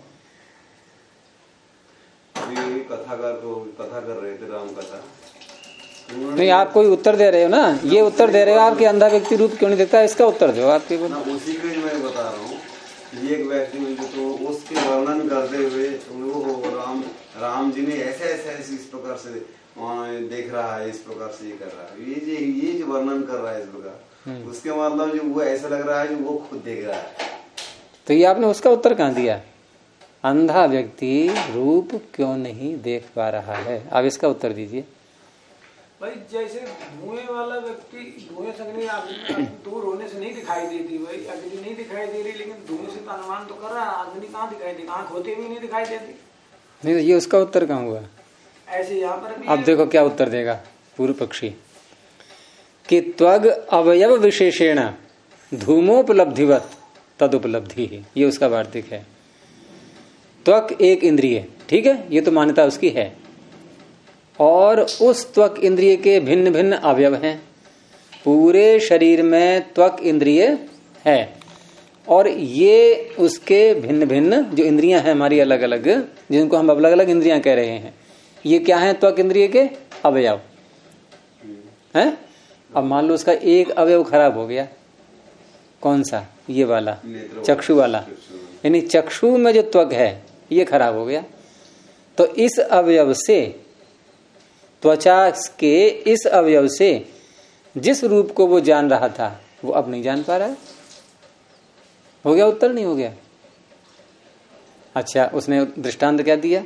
कथाकार को कथा कर रहे थे, राम कथा। नहीं, आप कोई उत्तर दे रहे हो ना, ये उत्तर दे रहे हो आप कि अंधा व्यक्ति रूप क्यों नहीं देखता, इसका उत्तर दो आप केवल। उसी के मैं बता रहा हूँ, एक व्यक्ति में तो उसके वर्णन करते हुए वो राम जी ने ऐसे इस प्रकार से देख रहा है, इस प्रकार से ये कर रहा है, ये जो वर्णन कर रहा है इस प्रकार, उसके मतलब जो वो ऐसा लग रहा है जो वो खुद देख रहा है। तो ये आपने उसका उत्तर कहाँ दिया? अंधा व्यक्ति रूप क्यों नहीं देख पा रहा है, आप इसका उत्तर दीजिए। भाई जैसे धुएं वाला व्यक्ति, धुएं से अग्नि दूर होने से नहीं दिखाई देती, भाई अग्नि नहीं दिखाई दे रही, लेकिन धुएं से तो अनुमान तो कर रहा है, अग्नि कहाँ दिखाई देती, आँख होते भी नहीं दिखाई देती। नहीं तो ये उसका उत्तर कहाँ हुआ? ऐसे यहाँ पर अब देखो क्या उत्तर देगा पूर्व पक्षी, कि त्वग अवयव विशेषेण धूमोपलब्धिवत तदुपलब्धि ही, ये उसका वार्तिक है। त्वक एक इंद्रिय, ठीक है, ये तो मान्यता उसकी है। और उस त्वक इंद्रिय के भिन्न भिन्न अवयव हैं। पूरे शरीर में त्वक इंद्रिय है और ये उसके भिन्न भिन्न जो इंद्रियां हैं हमारी अलग अलग, जिनको हम अलग अलग इंद्रियां कह रहे हैं, ये क्या है? त्वक इंद्रिय के अवयव हैं। अब मान लो उसका एक अवयव खराब हो गया, कौन सा? ये वाला, चक्षु वाला, यानी चक्षु में जो त्वक है ये खराब हो गया, तो इस अवयव से, त्वचा के इस अवयव से जिस रूप को वो जान रहा था वो अब नहीं जान पा रहा है। हो गया उत्तर? नहीं हो गया? अच्छा, उसने दृष्टांत क्या दिया?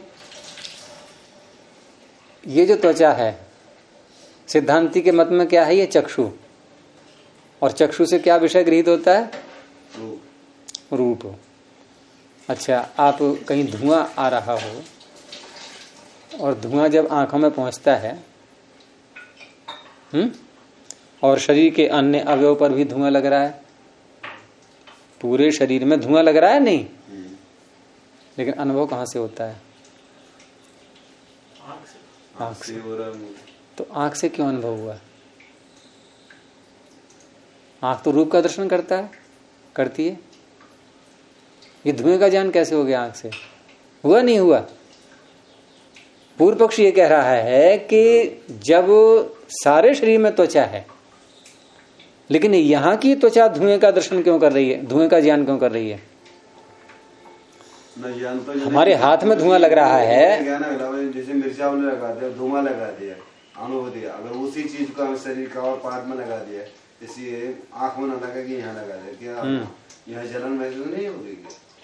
ये जो त्वचा है, सिद्धांति के मत में क्या है? ये चक्षु, और चक्षु से क्या विषय गृहीत होता है? रूप। अच्छा, आप कहीं धुआं आ रहा हो और धुआं जब आंखों में पहुंचता है, और शरीर के अन्य अवयव पर भी धुआं लग रहा है, पूरे शरीर में धुआं लग रहा है नहीं, लेकिन अनुभव कहां से होता है? आंख से। तो आंख से क्यों अनुभव हुआ? आंख तो रूप का दर्शन करता है, करती है। ये धुएं का ज्ञान कैसे हो गया आंख से? हुआ नहीं हुआ? पूर्व पक्ष ये कह रहा है कि जब सारे शरीर में त्वचा है, लेकिन यहां की त्वचा धुएं का दर्शन क्यों कर रही है? धुएं का ज्ञान क्यों कर रही है? हमारे हाथ में धुआं लग रहा है, जैसे मिर्चा लगा दिया, धुआं लगा दिया, अनुभूति, अगर उसी चीज को हम शरीर का और पार्ट में लगा दिया, इसी आंख में न लगा कि यहाँ लगा दिया, क्या यहाँ जलन महसूस नहीं होगी?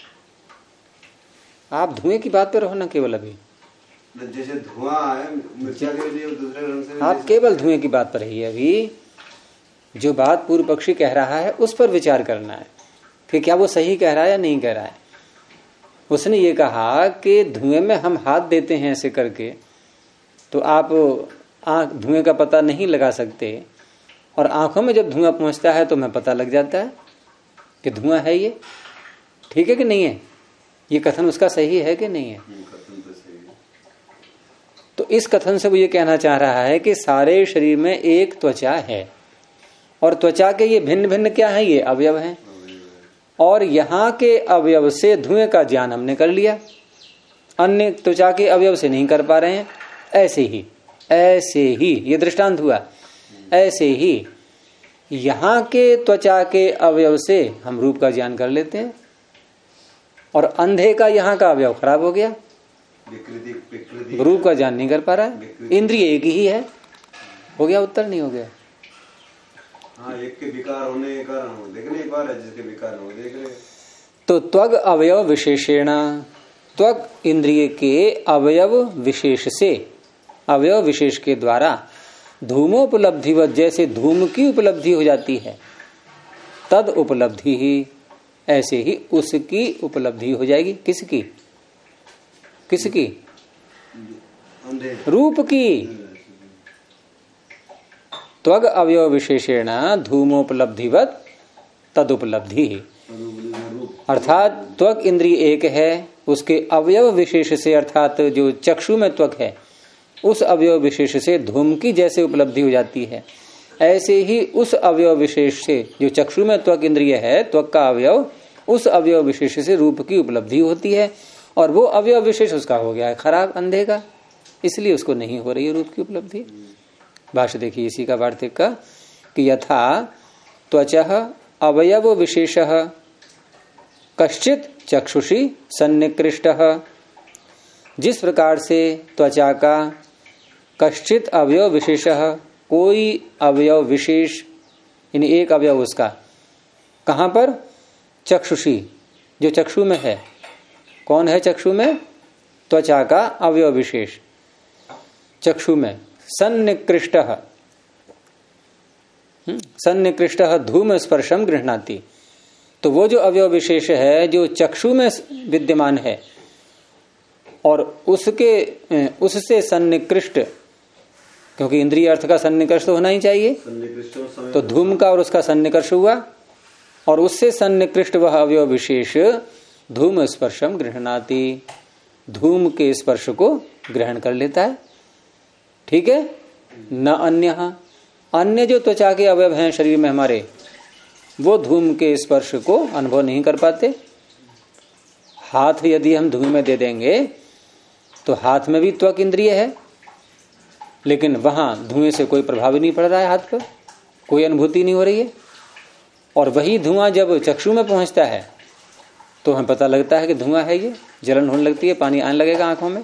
आप धुएं की बात पे रहो ना केवल। अभी जैसे धुआं है मिर्चा के लिए दूसरे रंग से, आप केवल धुएं की बात पर रहिए। अभी जो बात पूर्व पक्षी कह रहा है उस पर विचार करना है कि क्या वो सही कह रहा है या नहीं कह रहा है। उसने ये कहा कि धुएं में हम हाथ देते हैं ऐसे करके, तो आप आंख धुएं का पता नहीं लगा सकते, और आंखों में जब धुआं पहुंचता है तो हमें पता लग जाता है कि धुआं है। ये ठीक है कि नहीं है? ये कथन उसका सही है कि नहीं है? तो इस कथन से वो ये कहना चाह रहा है कि सारे शरीर में एक त्वचा है, और त्वचा के ये भिन्न भिन्न क्या है? ये अवयव हैं, और यहाँ के अवयव से धुएं का ज्ञान हमने कर लिया, अन्य त्वचा के अवयव से नहीं कर पा रहे हैं। ऐसे ही ये दृष्टांत हुआ। ऐसे ही यहाँ के त्वचा के अवयव से हम रूप का ज्ञान कर लेते हैं, और अंधे का यहाँ का अवयव खराब हो गया, रूप का ज्ञान नहीं कर पा रहा है। इंद्रिय एक ही है। हो गया उत्तर? नहीं हो गया? हाँ, एक के विकार होने के कारण देखने एक बार है, जिसके विकार हो देख रहे। तो त्वग अवयव विशेषेण, त्वग इंद्रिय के अवयव विशेष से, अवयव विशेष के द्वारा धूमोपलब्धिवत, जैसे धूम की उपलब्धि हो जाती है, तद उपलब्धि ही, ऐसे ही उसकी उपलब्धि हो जाएगी। किसकी? किसकी? रूप की। त्वग अवयव विशेषेण धूमोपलब्धिवत तदुपलब्धि, अर्थात त्वग इंद्रिय एक है, उसके अवयव विशेष से, अर्थात जो चक्षु में त्वक है उस अवयव विशेष से धूम की जैसे उपलब्धि हो जाती है, ऐसे ही उस अवयव विशेष से, जो चक्षु में त्वक इंद्रिय है, त्वक का अवयव, उस अवयव विशेष से रूप की उपलब्धि होती है, और वो अवयव विशेष उसका हो गया है खराब, अंधे का, इसलिए उसको नहीं हो रही है रूप की उपलब्धि। भाष्य देखिए इसी का वार्तिक का, कि यथा त्वचः अवयव विशेषः कश्चित चक्षुषी सन्निकृष्टः, जिस प्रकार से त्वचा का कश्चित अवयव विशेषः, कोई अवयव विशेष, यानी एक अवयव उसका, कहां पर? चक्षुषी, जो चक्षु में है। कौन है चक्षु में? त्वचा का अवयव विशेष चक्षु में। सन्निकृष्टः, सन्निकृष्टः धूम स्पर्शम गृह्णाति, तो वो जो अवयव विशेष है जो चक्षु में विद्यमान है, और उससे सन्निकृष्ट, क्योंकि इंद्रिय अर्थ का सन्निकर्ष तो होना ही चाहिए, तो धूम का और उसका सन्निकर्ष हुआ, और उससे सन्निकृष्ट वह अवयव विशेष धूम स्पर्शम गृहणाति, धूम के स्पर्श को ग्रहण कर लेता है। ठीक है। न अन्य जो त्वचा के अवयव हैं शरीर में हमारे, वो धूम के स्पर्श को अनुभव नहीं कर पाते। हाथ यदि हम धूम में दे देंगे तो हाथ में भी त्वक इंद्रिय है, लेकिन वहां धुएं से कोई प्रभाव नहीं पड़ रहा है, हाथ पर कोई अनुभूति नहीं हो रही है। और वही धुआं जब चक्षु में पहुंचता है तो हमें पता लगता है कि धुआं है, ये जलन होने लगती है, पानी आने लगेगा आंखों में।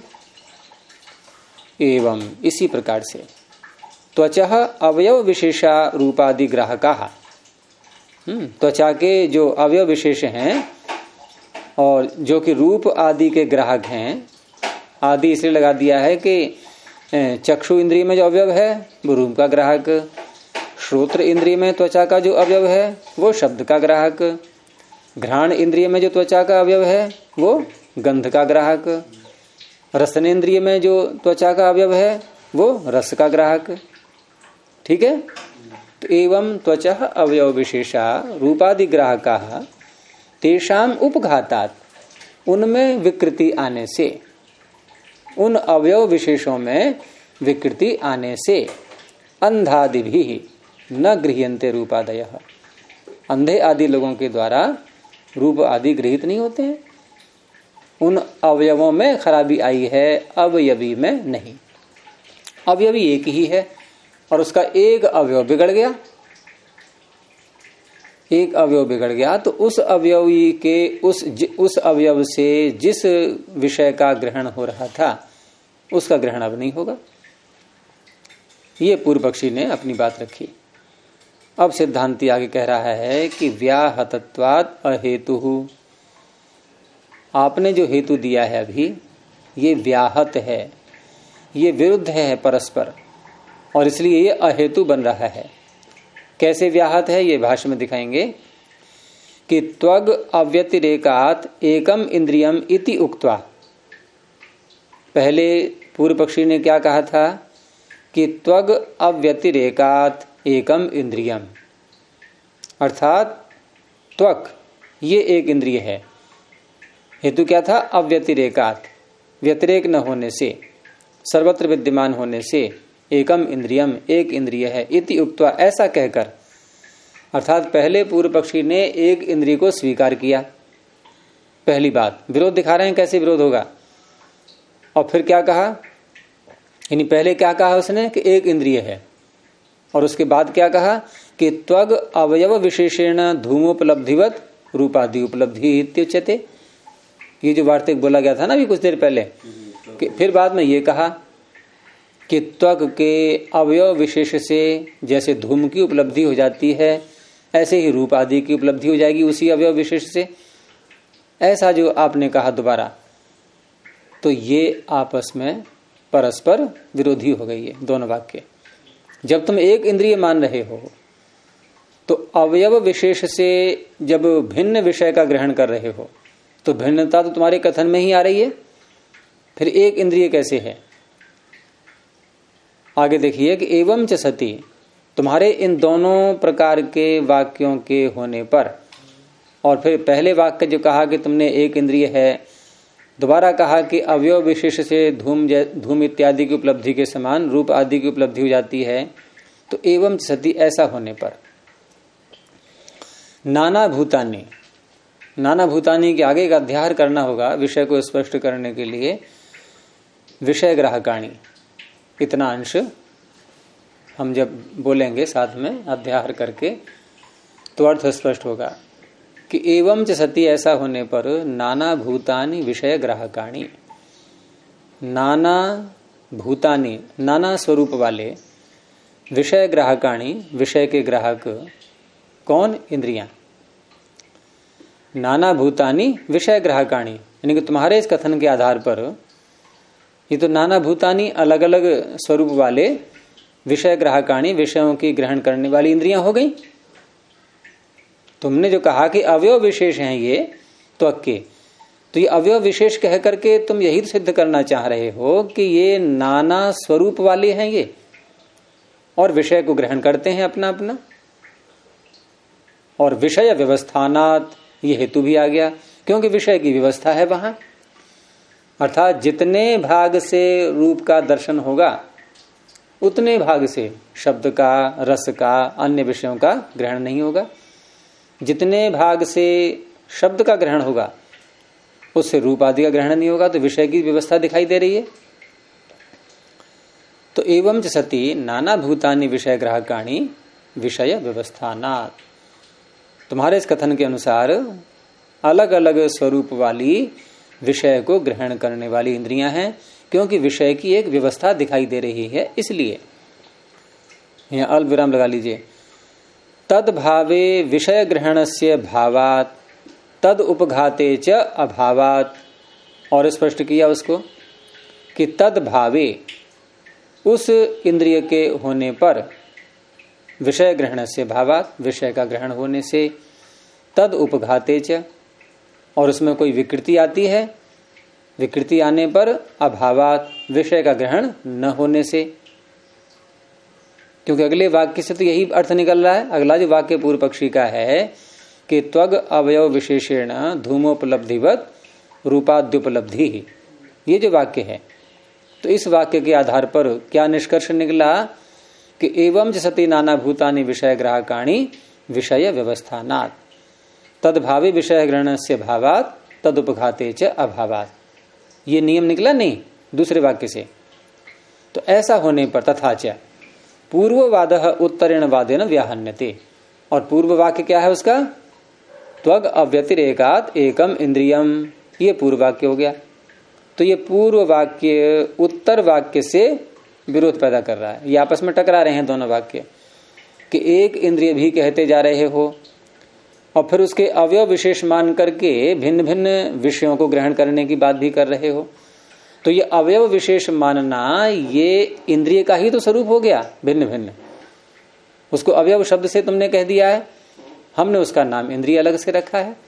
एवं इसी प्रकार से त्वचा अवयव विशेषा रूपादि ग्राहका, त्वचा के जो अवयव विशेष हैं और जो कि रूप आदि के ग्राहक हैं, आदि इसलिए लगा दिया है कि चक्षु इंद्रिय में जो अवयव है वो रूप का ग्राहक, श्रोत्र इंद्रिय में त्वचा का जो अवयव है वो शब्द का ग्राहक, घ्राण इंद्रिय में जो त्वचा का अवयव है वो गंध का ग्राहक, रसनेन्द्रिय में जो त्वचा का अवयव है वो रस का ग्राहक। ठीक है। तो एवं त्वचा अवयव विशेषा रूपादि ग्राहका तेषाम उपघातात, उनमें विकृति आने से, उन अवयव विशेषों में विकृति आने से अंधादि भी न गृह्यन्ते रूपादय, अंधे आदि लोगों के द्वारा रूप आदि गृहित नहीं होते हैं। उन अवयवों में खराबी आई है, अवयवी में नहीं। अवयवी एक ही है और उसका एक अवयव बिगड़ गया, एक अवयव बिगड़ गया तो उस अवयवी के उस अवयव से जिस विषय का ग्रहण हो रहा था उसका ग्रहण अब नहीं होगा। ये पूर्व पक्षी ने अपनी बात रखी। अब सिद्धांती आगे कह रहा है कि व्याहतत्वात् अहेतु, आपने जो हेतु दिया है अभी ये व्याहत है, ये विरुद्ध है परस्पर, और इसलिए ये अहेतु बन रहा है। कैसे व्याहत है ये भाष्य में दिखाएंगे कि त्वग अव्यतिरेकात एकम इंद्रियम इति उक्त्वा, पहले पूर्व पक्षी ने क्या कहा था कि त्वग अव्यतिरेकात एकम इंद्रियम, अर्थात त्वक ये एक इंद्रिय है। हेतु क्या था? अव्यतिरेकात, व्यतिरेक न होने से, सर्वत्र विद्यमान होने से, एकम इंद्रियम एक इंद्रिय है, इति उक्त्वा ऐसा कहकर, अर्थात पहले पूर्व पक्षी ने एक इंद्रिय को स्वीकार किया। पहली बात विरोध दिखा रहे हैं, कैसे विरोध होगा। और फिर क्या कहा, यानी पहले क्या कहा उसने कि एक इंद्रिय है, और उसके बाद क्या कहा कि त्वग अवयव विशेषेण धूमोपलब्धिवत रूपादि उपलब्धि इत्युच्यते। ये जो वार्तिक बोला गया था ना अभी कुछ देर पहले, कि फिर बाद में ये कहा कि त्वग के अवयव विशेष से जैसे धूम की उपलब्धि हो जाती है ऐसे ही रूप आदि की उपलब्धि हो जाएगी उसी अवयव विशेष से। ऐसा जो आपने कहा दोबारा, तो ये आपस में परस्पर विरोधी हो गई है दोनों वाक्य। जब तुम एक इंद्रिय मान रहे हो तो अवयव विशेष से जब भिन्न विषय का ग्रहण कर रहे हो तो भिन्नता तो तुम्हारे कथन में ही आ रही है, फिर एक इंद्रिय कैसे है। आगे देखिए कि एवं च सती, तुम्हारे इन दोनों प्रकार के वाक्यों के होने पर, और फिर पहले वाक्य जो कहा कि तुमने एक इंद्रिय है, दोबारा कहा कि अवयव विशेष से धूम इत्यादि की उपलब्धि के समान रूप आदि की उपलब्धि हो जाती है, तो एवं च सती ऐसा होने पर नाना भूतानी, नाना भूतानी के आगे का अध्याय करना होगा विषय को स्पष्ट करने के लिए। विषय ग्राहकाणी, इतना अंश हम जब बोलेंगे साथ में अध्याय करके तो अर्थ स्पष्ट होगा कि एवं च सती ऐसा होने पर नाना भूतानि विषय ग्राहकाणी, नाना भूतानि नाना स्वरूप वाले, विषय ग्राहकाणी विषय के ग्राहक कौन? इंद्रियां। नाना भूतानि विषय ग्राहकाणी, यानी कि तुम्हारे इस कथन के आधार पर ये तो नाना भूतानि अलग अलग स्वरूप वाले विषय ग्राहकाणी विषयों की ग्रहण करने वाली इंद्रियां हो गई। तुमने जो कहा कि अवयव विशेष हैं ये त्वक के, तो ये अवयव विशेष कह करके तुम यही तो सिद्ध करना चाह रहे हो कि ये नाना स्वरूप वाले हैं ये, और विषय को ग्रहण करते हैं अपना अपना। और विषय व्यवस्थानात्, ये हेतु भी आ गया क्योंकि विषय की व्यवस्था है वहां, अर्थात जितने भाग से रूप का दर्शन होगा उतने भाग से शब्द का, रस का, अन्य विषयों का ग्रहण नहीं होगा। जितने भाग से शब्द का ग्रहण होगा उससे रूप आदि का ग्रहण नहीं होगा, तो विषय की व्यवस्था दिखाई दे रही है। तो एवं च सति नाना भूतानि विषय ग्राहकाणी विषय व्यवस्थानात्, तुम्हारे इस कथन के अनुसार अलग अलग स्वरूप वाली विषय को ग्रहण करने वाली इंद्रियां हैं, क्योंकि विषय की एक व्यवस्था दिखाई दे रही है। इसलिए यहां अल्प विराम लगा लीजिए। तद भावे विषय ग्रहणस्य भावात् तद उपघाते च अभावात्, और स्पष्ट किया उसको कि तद भावे, उस इंद्रिय के होने पर, विषय ग्रहण से भावात्, विषय का ग्रहण होने से, तद उपघाते च, और उसमें कोई विकृति आती है, विकृति आने पर अभावात्, विषय का ग्रहण न होने से। क्योंकि अगले वाक्य से तो यही अर्थ निकल रहा है। अगला जो वाक्य पूर्व पक्षी का है कि त्वग अवयव विशेषेण धूमोपलब्धिवत रूपाद्युपलब्धि, ये जो वाक्य है, तो इस वाक्य के आधार पर क्या निष्कर्ष निकला कि एवं च सति नाना भूतानि विषय ग्राहकाणी विषय व्यवस्थानात् तद्भावे विषय ग्रहणस्य भावात् तदुपघाते च अभावात्, ये नियम निकला नहीं दूसरे वाक्य से। तो ऐसा होने पर तथा च पूर्ववादः उत्तरेण वादेन व्याहन्यते, और पूर्व वाक्य क्या है उसका, त्वग अव्यतिरेकात् एकम इंद्रियम, ये पूर्व वाक्य हो गया। तो ये पूर्व वाक्य उत्तर वाक्य से विरोध पैदा कर रहा है, ये आपस में टकरा रहे हैं दोनों वाक्य, कि एक इंद्रिय भी कहते जा रहे हो और फिर उसके अवयव विशेष मान करके भिन्न भिन्न विषयों को ग्रहण करने की बात भी कर रहे हो। तो ये अवयव विशेष मानना ये इंद्रिय का ही तो स्वरूप हो गया, भिन्न भिन्न। उसको अवयव शब्द से तुमने कह दिया है, हमने उसका नाम इंद्रिय अलग से रखा है।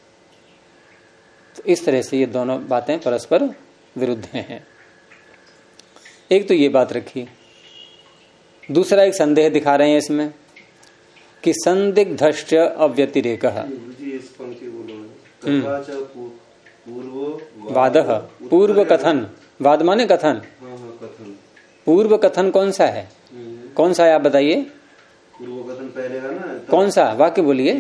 तो इस तरह से ये दोनों बातें परस्पर विरुद्ध हैं। एक तो ये बात रखी, दूसरा एक संदेह दिखा रहे हैं इसमें कि संदिग्धश्च अव्यतिरेकः वादः, पूर्व कथन, वाद माने कथन, पूर्व कथन कौन सा है, कौन सा है आप बताइए, पूर्व कथन पहले का ना, कौन सा वाक्य बोलिए।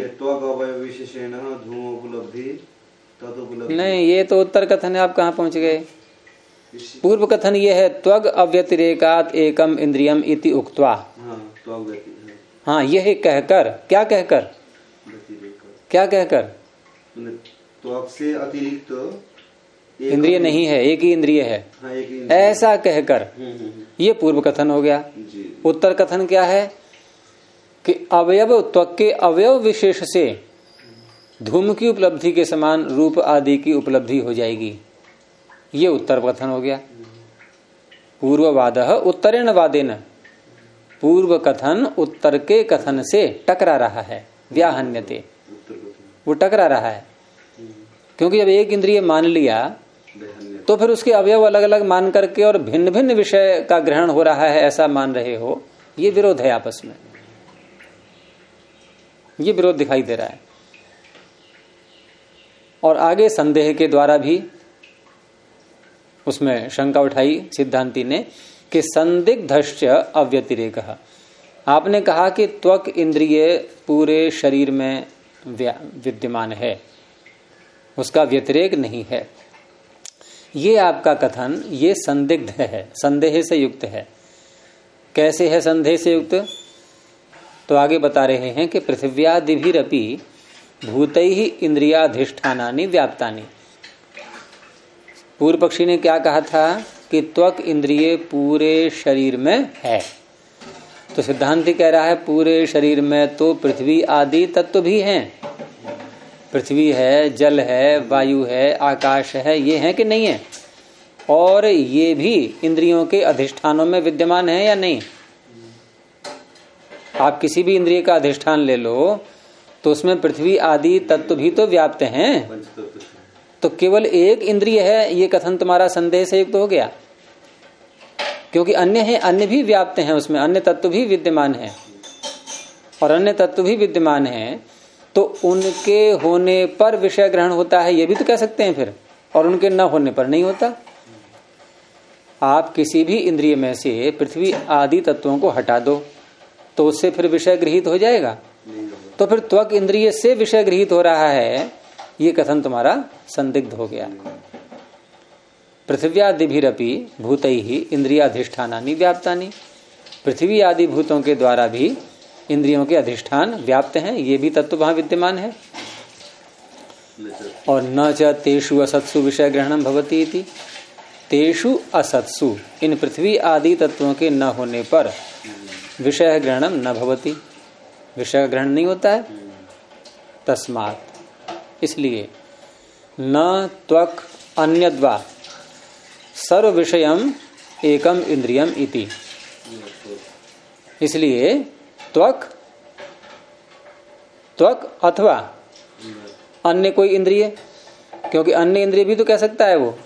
नहीं, ये तो उत्तर कथन है, आप कहाँ पहुंच गए। पूर्व कथन ये है त्वग अव्यतिरेकात् एकम इंद्रियम इति उक्त्वा, हाँ यह कहकर, क्या कहकर, क्या कहकर, त्वग से अतिरिक्त इंद्रिय नहीं है, एक ही इंद्रिय है, हाँ, ऐसा कहकर, ये पूर्व कथन हो गया। उत्तर कथन क्या है कि अवयव, त्वक के अवयव विशेष से धूम की उपलब्धि के समान रूप आदि की उपलब्धि हो जाएगी, ये उत्तर कथन हो गया। पूर्ववादः उत्तरेण वादेन, पूर्व कथन उत्तर के कथन से टकरा रहा है, व्याहन्यते, वो टकरा रहा है। क्योंकि जब एक इंद्रिय मान लिया तो फिर उसके अवयव अलग अलग मान करके और भिन्न भिन्न विषय का ग्रहण हो रहा है, ऐसा मान रहे हो, ये विरोध है आपस में, ये विरोध दिखाई दे रहा है। और आगे संदेह के द्वारा भी उसमें शंका उठाई सिद्धांति ने कि संदिग्धश्च अव्यतिरेकः, आपने कहा कि त्वक इंद्रिय पूरे शरीर में विद्यमान है, उसका व्यतिरेक नहीं है, ये आपका कथन ये संदिग्ध है, संदेह से युक्त है। कैसे है संदेह से युक्त, तो आगे बता रहे हैं कि पृथिव्यादिभिरपि भूतैहि इंद्रियाधिष्ठानानि व्याप्तानि। पूर्व पक्षी ने क्या कहा था कि त्वक इंद्रिय पूरे शरीर में है, तो सिद्धांति कह रहा है पूरे शरीर में तो पृथ्वी आदि तत्व भी हैं, पृथ्वी है, जल है, वायु है, आकाश है, ये है कि नहीं है, और ये भी इंद्रियों के अधिष्ठानों में विद्यमान है या नहीं। आप किसी भी इंद्रिय का अधिष्ठान ले लो तो उसमें पृथ्वी आदि तत्व भी तो व्याप्त हैं, तो केवल एक इंद्रिय है, ये कथन तुम्हारा संदेह से युक्त हो गया, क्योंकि अन्य है, अन्य भी व्याप्त हैं, उसमें अन्य तत्व भी विद्यमान है, और अन्य तत्व भी विद्यमान है तो उनके होने पर विषय ग्रहण होता है, ये भी तो कह सकते हैं फिर, और उनके न होने पर नहीं होता। आप किसी भी इंद्रिय में से पृथ्वी आदि तत्वों को हटा दो तो उससे फिर विषय गृहीत हो जाएगा। तो फिर त्वक इंद्रिय से विषय गृहीत हो रहा है, ये कथन तुम्हारा संदिग्ध हो गया। पृथिव्यादिभिरपि भूतैहि इंद्रियाधिष्ठानानि व्याप्तानि, पृथ्वी आदि भूतों के द्वारा भी इंद्रियों के अधिष्ठान व्याप्त हैं, ये भी तत्व वहां विद्यमान है। और न च तेषु असत्सु विषय ग्रहणम भवति इति, तेषु असत्सु, इन पृथ्वी आदि तत्वों के न होने पर विषय ग्रहणम न भवति, विषय ग्रहण नहीं होता है। तस्मात्, इसलिए न त्वक अन्यद्वा सर्व विषयम एकम इंद्रियम इति, इसलिए त्वक अथवा अन्य कोई इंद्रिय, क्योंकि अन्य इंद्रिय भी तो कह सकता है वो।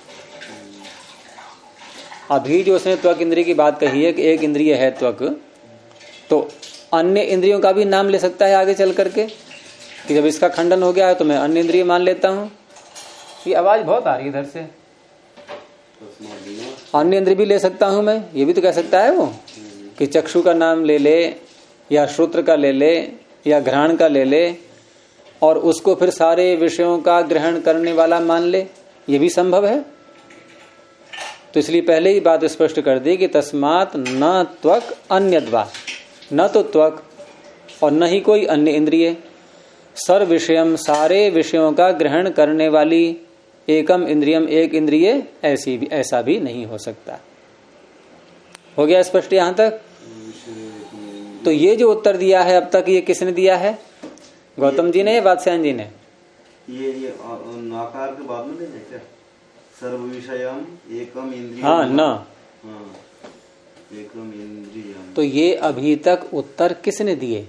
अभी जो उसने त्वक इंद्रिय की बात कही है कि एक इंद्रिय है त्वक, तो अन्य इंद्रियों का भी नाम ले सकता है आगे चल करके, कि जब इसका खंडन हो गया है तो मैं अन्य इंद्रिय मान लेता हूं। ये आवाज बहुत आ रही है इधर से, अन्य इंद्रिय भी ले सकता हूं मैं, ये भी तो कह सकता है वो, कि चक्षु का नाम ले ले या श्रोत्र का ले ले या घ्राण का ले ले और उसको फिर सारे विषयों का ग्रहण करने वाला मान ले, ये भी संभव है। तो इसलिए पहले ही बात स्पष्ट कर दी कि तस्मात् न त्वक अन्यद्वा, न तो त्वक और न ही कोई अन्य इंद्रिय, सर्व विषयम, सारे विषयों का ग्रहण करने वाली, एकम इंद्रियम, एक इंद्रिय, ऐसा भी नहीं हो सकता। हो गया स्पष्ट यहां तक? तो ये जो उत्तर दिया है अब तक, ये किसने दिया है? गौतम जी ने या वात्स्यायन जी ने? ये नाकार के बाद में नहीं क्या? सर्व विषयम एकम इंद्रियम, हाँ न, एकम इंद्रियम। तो ये अभी तक उत्तर किसने दिए?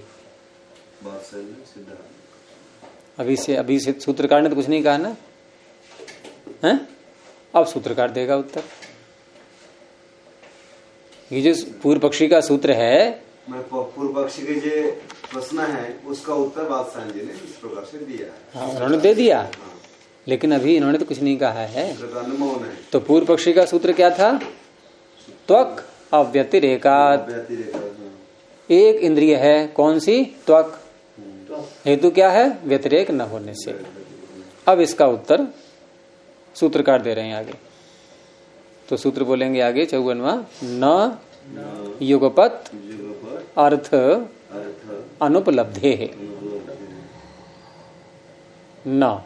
अभी से सूत्रकार ने तो कुछ नहीं कहा ना है? अब सूत्रकार देगा उत्तर। ये जो पूर्व पक्षी का सूत्र है, पूर्व पक्षी के जो प्रश्न है उसका उत्तर वात्स्यायन जी ने इस प्रकार से दिया है। हाँ, उन्होंने दे दिया। हाँ। लेकिन अभी इन्होंने तो कुछ नहीं कहा है। तो पूर्व पक्षी का सूत्र क्या था? त्वक अव्यतिरेकात्, एक इंद्रिय है, कौन सी? त्वक। हेतु क्या है? व्यतिरेक न होने से। अब इसका उत्तर सूत्रकार दे रहे हैं आगे। तो सूत्र बोलेंगे आगे 54वां, न युगपत अर्थ अनुपलब्धे है। न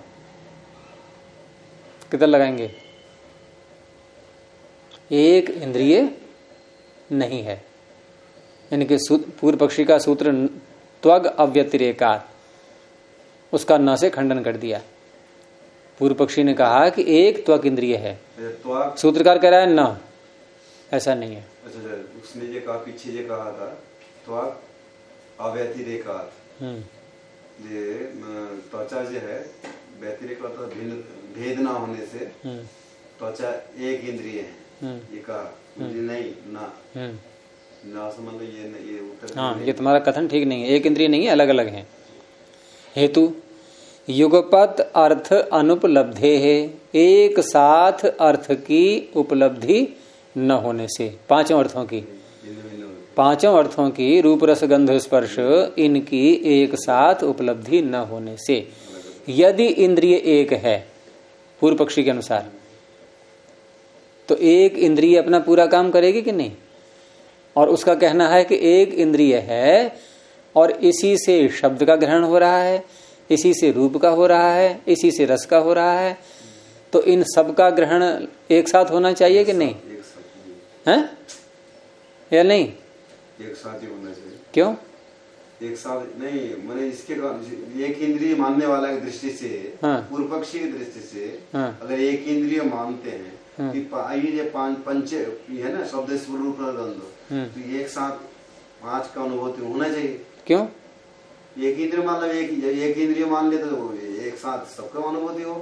किधर लगाएंगे? एक इंद्रिय नहीं है, यानी कि पूर्व पक्षी का सूत्र त्वग अव्यतिरेकात्, उसका न से खंडन कर दिया। पूर्व पक्षी ने कहा कि एक त्वक इंद्रिय है, सूत्रकार कह रहा है न, ऐसा नहीं है। अच्छा, उसने ये कहा, पीछे ये कहा था त्वक अव्यतिरेकात्, ये त्वचा जो है व्यतिरेक मतलब भेद ना होने से त्वचा एक इंद्रिय है, ये कहा नहीं ना समझ ये उत्तर। हाँ, ये तुम्हारा कथन ठीक नहीं है, एक इंद्रिय नहीं है, अलग अलग है। हेतु युगपत अर्थ अनुपलब्धे है, एक साथ अर्थ की उपलब्धि न होने से, पांचों अर्थों की रूप रस गंध स्पर्श, इनकी एक साथ उपलब्धि न होने से, यदि इंद्रिय एक है पूर्व पक्षी के अनुसार, तो एक इंद्रिय अपना पूरा काम करेगी कि नहीं? और उसका कहना है कि एक इंद्रिय है और इसी से शब्द का ग्रहण हो रहा है, इसी से रूप का हो रहा है, इसी से रस का हो रहा है, तो इन सब का ग्रहण एक साथ होना चाहिए कि नहीं? है या नहीं? एक साथ ही होना चाहिए। क्यों एक साथ नहीं? मैंने इसके एक इंद्रिय मानने वाला की दृष्टि से, पूर्व पक्षी की दृष्टि से, अगर एक इंद्रिय मानते हैं कि ये पंच है ना, शब्द रूप गंध, तो एक साथ पांच का अनुभूति होना चाहिए। क्यों? एक इंद्रिय मान लो, एक इंद्रिय मान ले तो एक साथ सबका अनुभूति हो।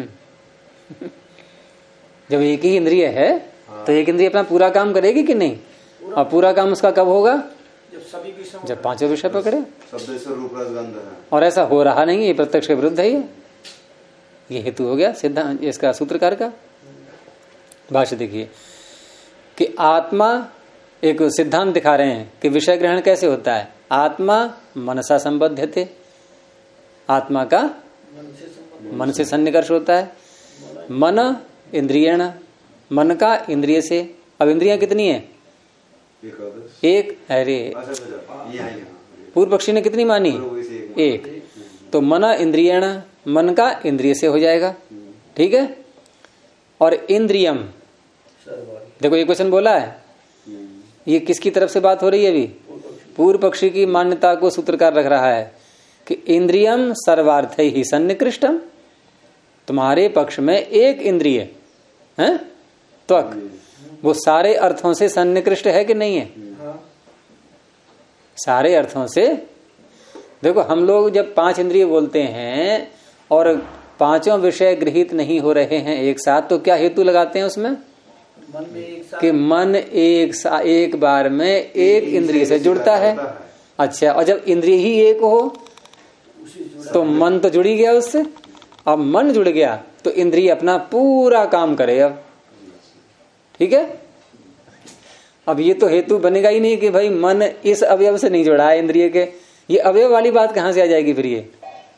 जब एक ही इंद्रिय है तो एक इंद्रिय अपना पूरा काम करेगी कि नहीं? और पूरा काम उसका कब होगा? जब पांचों विषय पकड़े। शब्द से रूप रस गंध है, और ऐसा हो रहा नहीं, ये प्रत्यक्ष के विरुद्ध है। ये हेतु हो गया सिद्धांत इसका सूत्रकार का। भाष्य देखिए कि आत्मा, एक सिद्धांत दिखा रहे हैं कि विषय ग्रहण कैसे होता है। आत्मा मनसा संबध्यते, आत्मा का मन से सन्निकर्ष होता है। मन इंद्रियण, मन का इंद्रिय से। अब इंद्रियां कितनी है? एक। अरे पूर्व पक्षी ने कितनी मानी? एक। तो मन इंद्रियण, मन का इंद्रिय से हो जाएगा, ठीक है। और इंद्रियम, देखो ये क्वेश्चन बोला है, ये किसकी तरफ से बात हो रही है? अभी पूर्व पक्षी की मान्यता को सूत्रकार रख रहा है कि इंद्रियम सर्वार्थ ही सन्निकृष्टम, तुम्हारे पक्ष में एक इंद्रिय है त्वक, वो सारे अर्थों से सन्निकृष्ट है कि नहीं है? सारे अर्थों से। देखो हम लोग जब 5 इंद्रिय बोलते हैं और पांचों विषय गृहीत नहीं हो रहे हैं एक साथ, तो क्या हेतु लगाते हैं उसमें? कि मन एक बार में एक इंद्रिय से जुड़ता है। अच्छा, और जब इंद्रिय ही एक हो तो मन तो जुड़ ही गया उससे। अब मन जुड़ गया तो इंद्रिय अपना पूरा काम करे अब, ठीक है। अब ये तो हेतु बनेगा ही नहीं कि भाई मन इस अवयव से नहीं जुड़ा है इंद्रिय के, ये अवयव वाली बात कहां से आ जाएगी फिर ये?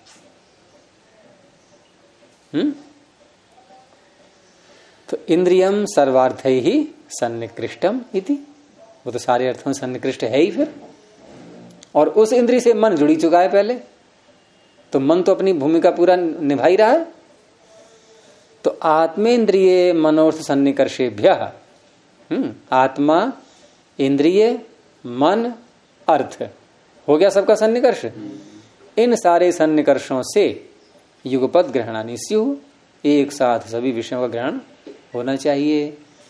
तो इंद्रियम सर्वार्थ ही सन्निकृष्टम इति, वो तो सारे अर्थों से सन्निकृष्ट है ही फिर। और उस इंद्रिय से मन जुड़ी चुका है पहले, तो मन तो अपनी भूमिका पूरा निभा ही रहा है। तो आत्मेन्द्रिय मनोर्थ सन्निकर्षेभ्यः, आत्मा, इंद्रिय, मन, अर्थ, हो गया सबका सन्निकर्ष। इन सारे सन्निकर्षों से युगपद ग्रहणानि स्युः, एक साथ सभी विषयों का ग्रहण होना चाहिए।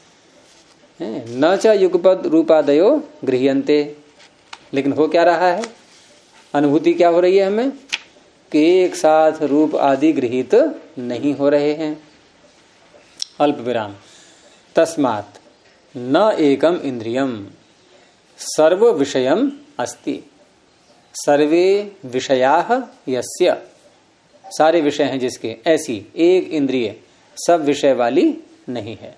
न च युगपद रूपादयो गृह्यन्ते, लेकिन हो क्या रहा है? अनुभूति क्या हो रही है हमें? कि एक साथ रूप आदि गृहीत नहीं हो रहे हैं। अल्प विराम। तस्मात् न एकम इंद्रियम सर्व विषयम अस्ति, सर्वे विषयाः यस्य, सारे विषय हैं जिसके, ऐसी एक इंद्रिय सब विषय वाली नहीं है।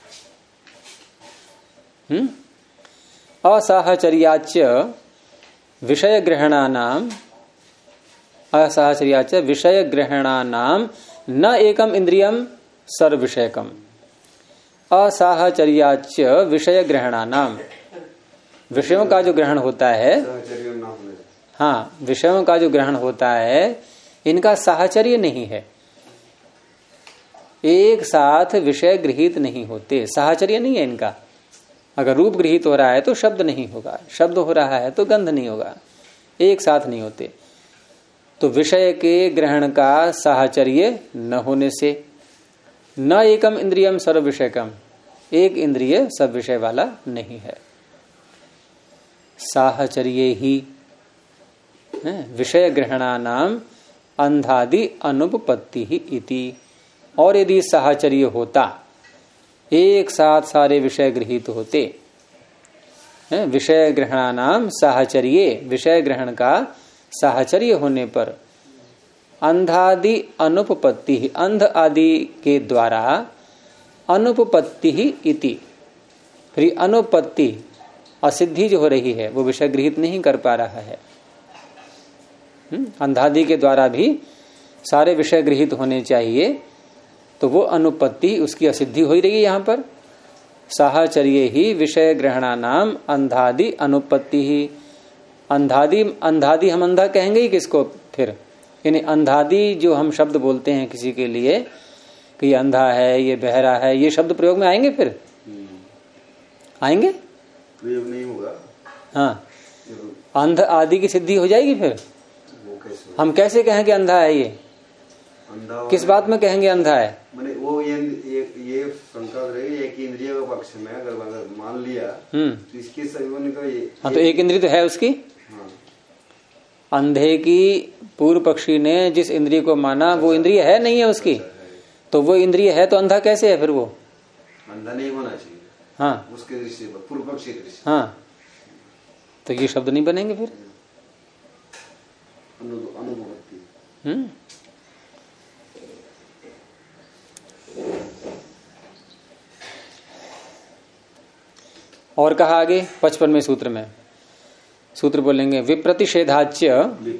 असाहचर्याच्च विषय ग्रहणानाम, असाहचर्याच्च विषय ग्रहणानाम न एकम इंद्रियम सर्व विषयकम। असाहचर्याच्च विषय ग्रहणानाम, विषयों का जो ग्रहण होता है, हाँ विषयों का जो ग्रहण होता है, इनका साहचर्य नहीं है, एक साथ विषय गृहीत नहीं होते, साहचर्य नहीं है इनका। अगर रूप गृहीत हो रहा है तो शब्द नहीं होगा, शब्द हो रहा है तो गंध नहीं होगा, एक साथ नहीं होते। तो विषय के ग्रहण का साहचर्य न होने से न एकम इंद्रियम सर्व विषयकम, एक इंद्रिय सब विषय वाला नहीं है। साहचर्य ही विषय ग्रहणानाम अंधादि अनुपपत्ति ही इति। और यदि साहचर्य होता, एक साथ सारे विषय गृहीत होते, विषय ग्रहणानाम साहचर्य, विषय ग्रहण का साहचर्य होने पर अंधादि अनुपपत्ति, अंध आदि के द्वारा अनुपपत्ति ही इति, फिर अनुपत्ति असिद्धि जो हो रही है वो विषय गृहीत नहीं कर पा रहा है। अंधादि के द्वारा भी सारे विषय गृहीत होने चाहिए, तो वो अनुपत्ति उसकी असिद्धि हो रही है यहाँ पर। साहचर्य ही विषय ग्रहणानाम अंधादि अनुपत्ति ही। अंधादि, अंधादि हम अंधा कहेंगे ही किसको फिर? यानी अंधादि जो हम शब्द बोलते हैं किसी के लिए कि ये अंधा है, ये बहरा है, ये शब्द प्रयोग में आएंगे फिर? आएंगे? प्रयोग नहीं होगा। हाँ, अंध आदि की सिद्धि हो जाएगी फिर। हम कैसे कहें कि अंधा है? ये किस बात में कहेंगे अंधा है? मैंने वो ये शंका रहेगी एक इंद्रिय के पक्ष में, अगर मान लिया तो इसके सभी का ये, हाँ तो एक इंद्रिय तो है उसकी। हाँ। अंधे की पूर्व पक्षी ने जिस इंद्रिय को माना वो इंद्रिय है नहीं है उसकी, तो वो इंद्रिय है तो अंधा कैसे है फिर? वो अंधा नहीं होना चाहिए। हाँ, उसके दृष्टि पर, पूर्व पक्षी दृष्टि। हाँ, तो ये शब्द नहीं बनेंगे फिर। अनुभव करती है। और कहा आगे 55वें सूत्र में, सूत्र बोलेंगे विप्रतिषेधाच्य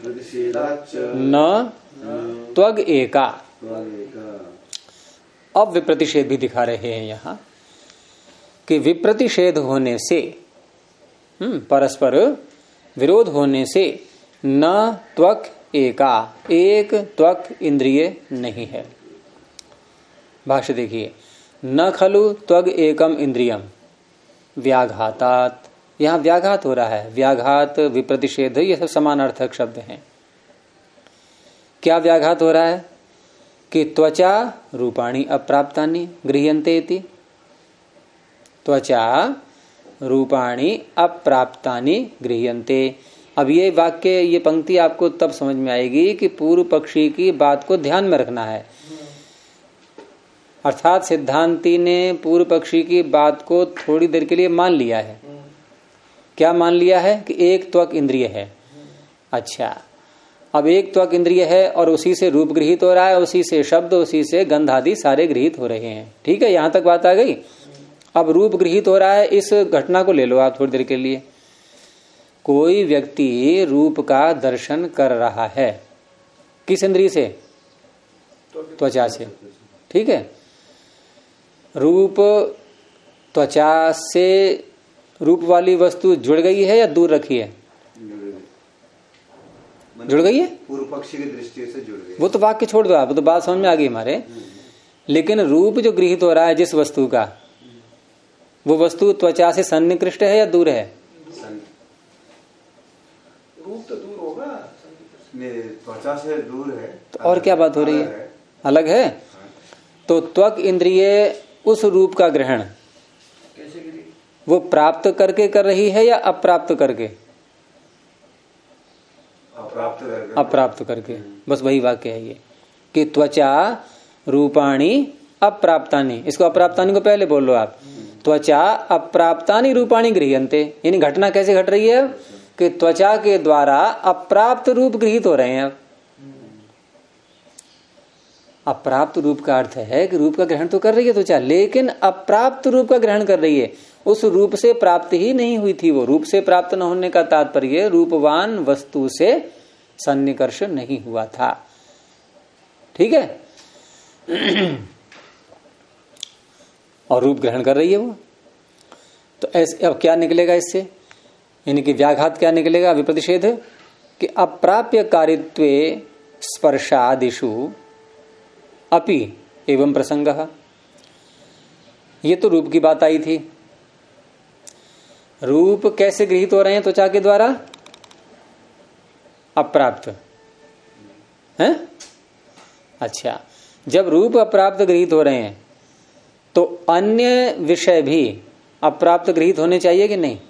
न त्वग एका। अब विप्रतिषेध भी दिखा रहे हैं यहां कि विप्रतिषेध होने से, परस्पर विरोध होने से न त्वक एका, एक त्वक इंद्रिय नहीं है। भाष्य देखिए, न खलु त्वग एकम इंद्रियम व्याघातात। यहां व्याघात हो रहा है, व्याघात विप्रतिषेध ये सब समानार्थक शब्द हैं। क्या व्याघात हो रहा है कि त्वचा रूपाणी अप्राप्तानि गृह्यन्ते इति, त्वचा रूपाणी अप्राप्तानि गृह्यन्ते। अब ये वाक्य, ये पंक्ति आपको तब समझ में आएगी कि पूर्व पक्षी की बात को ध्यान में रखना है। अर्थात सिद्धांती ने पूर्व पक्षी की बात को थोड़ी देर के लिए मान लिया है। क्या मान लिया है कि एक त्वक इंद्रिय है। अच्छा, अब एक त्वक इंद्रिय है और उसी से रूप गृहित हो रहा है, उसी से शब्द, उसी से गंध आदि सारे गृहित हो रहे हैं। ठीक है, यहां तक बात आ गई। अब रूप गृहित हो रहा है, इस घटना को ले लो आप थोड़ी देर के लिए। कोई व्यक्ति रूप का दर्शन कर रहा है, किस इंद्रिय से? त्वचा से। ठीक है, रूप त्वचा से रूप वाली वस्तु जुड़ गई है या दूर रखी है? जुड़ गई है, पूर्व पक्षी की दृष्टि से जुड़ गई। वो तो वाक्य छोड़ दो आप, वो तो बात समझ में आ गई हमारे। लेकिन रूप जो गृहित हो रहा है जिस वस्तु का, वो वस्तु त्वचा से सन्निकृष्ट है या दूर है? रूप तो दूर होगा, त्वचा से दूर है। तो और क्या बात हो रही है? अलग है। तो त्वक इंद्रिय उस रूप का ग्रहण कैसे करेगी? वो प्राप्त करके कर रही है या अप्राप्त करके? अप्राप्त करके। बस वही वाक्य है ये कि त्वचा रूपाणी अप्राप्तानि। इसको अप्राप्तानि को पहले बोल लो आप। त्वचा अप्राप्तानि रूपाणी गृह्यन्ते। यानी घटना कैसे घट रही है कि त्वचा के द्वारा अप्राप्त रूप गृहित हो रहे हैं। अप्राप्त रूप का अर्थ है कि रूप का ग्रहण तो कर रही है त्वचा, लेकिन अप्राप्त रूप का ग्रहण कर रही है। उस रूप से प्राप्त ही नहीं हुई थी। वो रूप से प्राप्त न होने का तात्पर्य रूपवान वस्तु से सन्निकर्ष नहीं हुआ था। ठीक है, और रूप ग्रहण कर रही है वो। तो ऐसे अब क्या निकलेगा इससे? यानी कि व्याघात क्या निकलेगा? विप्रतिषेध कि अप्राप्य कारित्वे स्पर्शादिषु अपि एवं प्रसंगः। ये तो रूप की बात आई थी। रूप कैसे गृहित हो रहे हैं त्वचा के द्वारा? अप्राप्त है। अच्छा, जब रूप अप्राप्त गृहित हो रहे हैं तो अन्य विषय भी अप्राप्त गृहित होने चाहिए कि नहीं?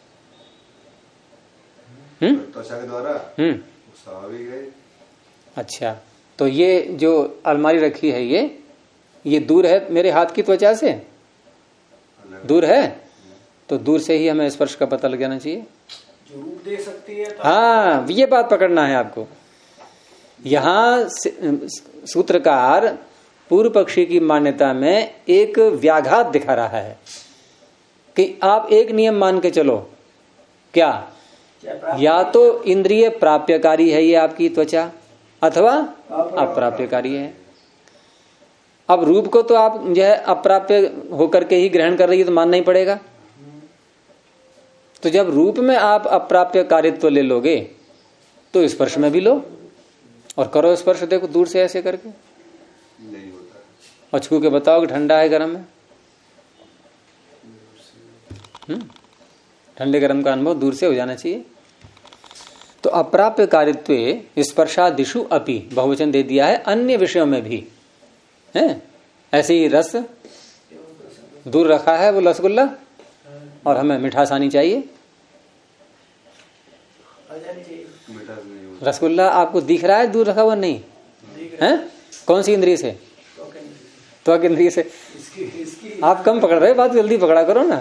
त्वचा के द्वारा स्वाभाविक है। अच्छा, तो ये जो अलमारी रखी है ये दूर है मेरे हाथ की त्वचा से? दूर है, तो दूर से ही हमें स्पर्श का पता लग जाना चाहिए। जो रूप दे सकती है। हाँ, ये बात पकड़ना है आपको। यहां सूत्रकार पूर्व पक्षी की मान्यता में एक व्याघात दिखा रहा है कि आप एक नियम मान के चलो, क्या? या तो इंद्रिय प्राप्यकारी है ये आपकी त्वचा, अथवा अप्राप्यकारी है। अब रूप को तो आप जो है अप्राप्य होकर के ही ग्रहण कर रही है तो मानना ही पड़ेगा। तो जब रूप में आप अप्राप्य कारित्व ले लोगे तो स्पर्श में भी लो और करो स्पर्श। देखो दूर से ऐसे करके नहीं होता, और छू के बताओ कि ठंडा है गर्म है। ठंडे गर्म का अनुभव दूर से हो जाना चाहिए। तो अप्राप्य कारित्वे स्पर्शादिषु अपि बहुवचन दे दिया है, अन्य विषयों में भी है। ऐसे ही रस दूर रखा है वो रसगुल्ला, और हमें मिठास आनी चाहिए। रसगुल्ला आपको दिख रहा है दूर रखा हुआ? नहीं है। कौन सी इंद्रिय से? त्वक इंद्रिय से। आप कम पकड़ रहे, बात जल्दी पकड़ा करो ना।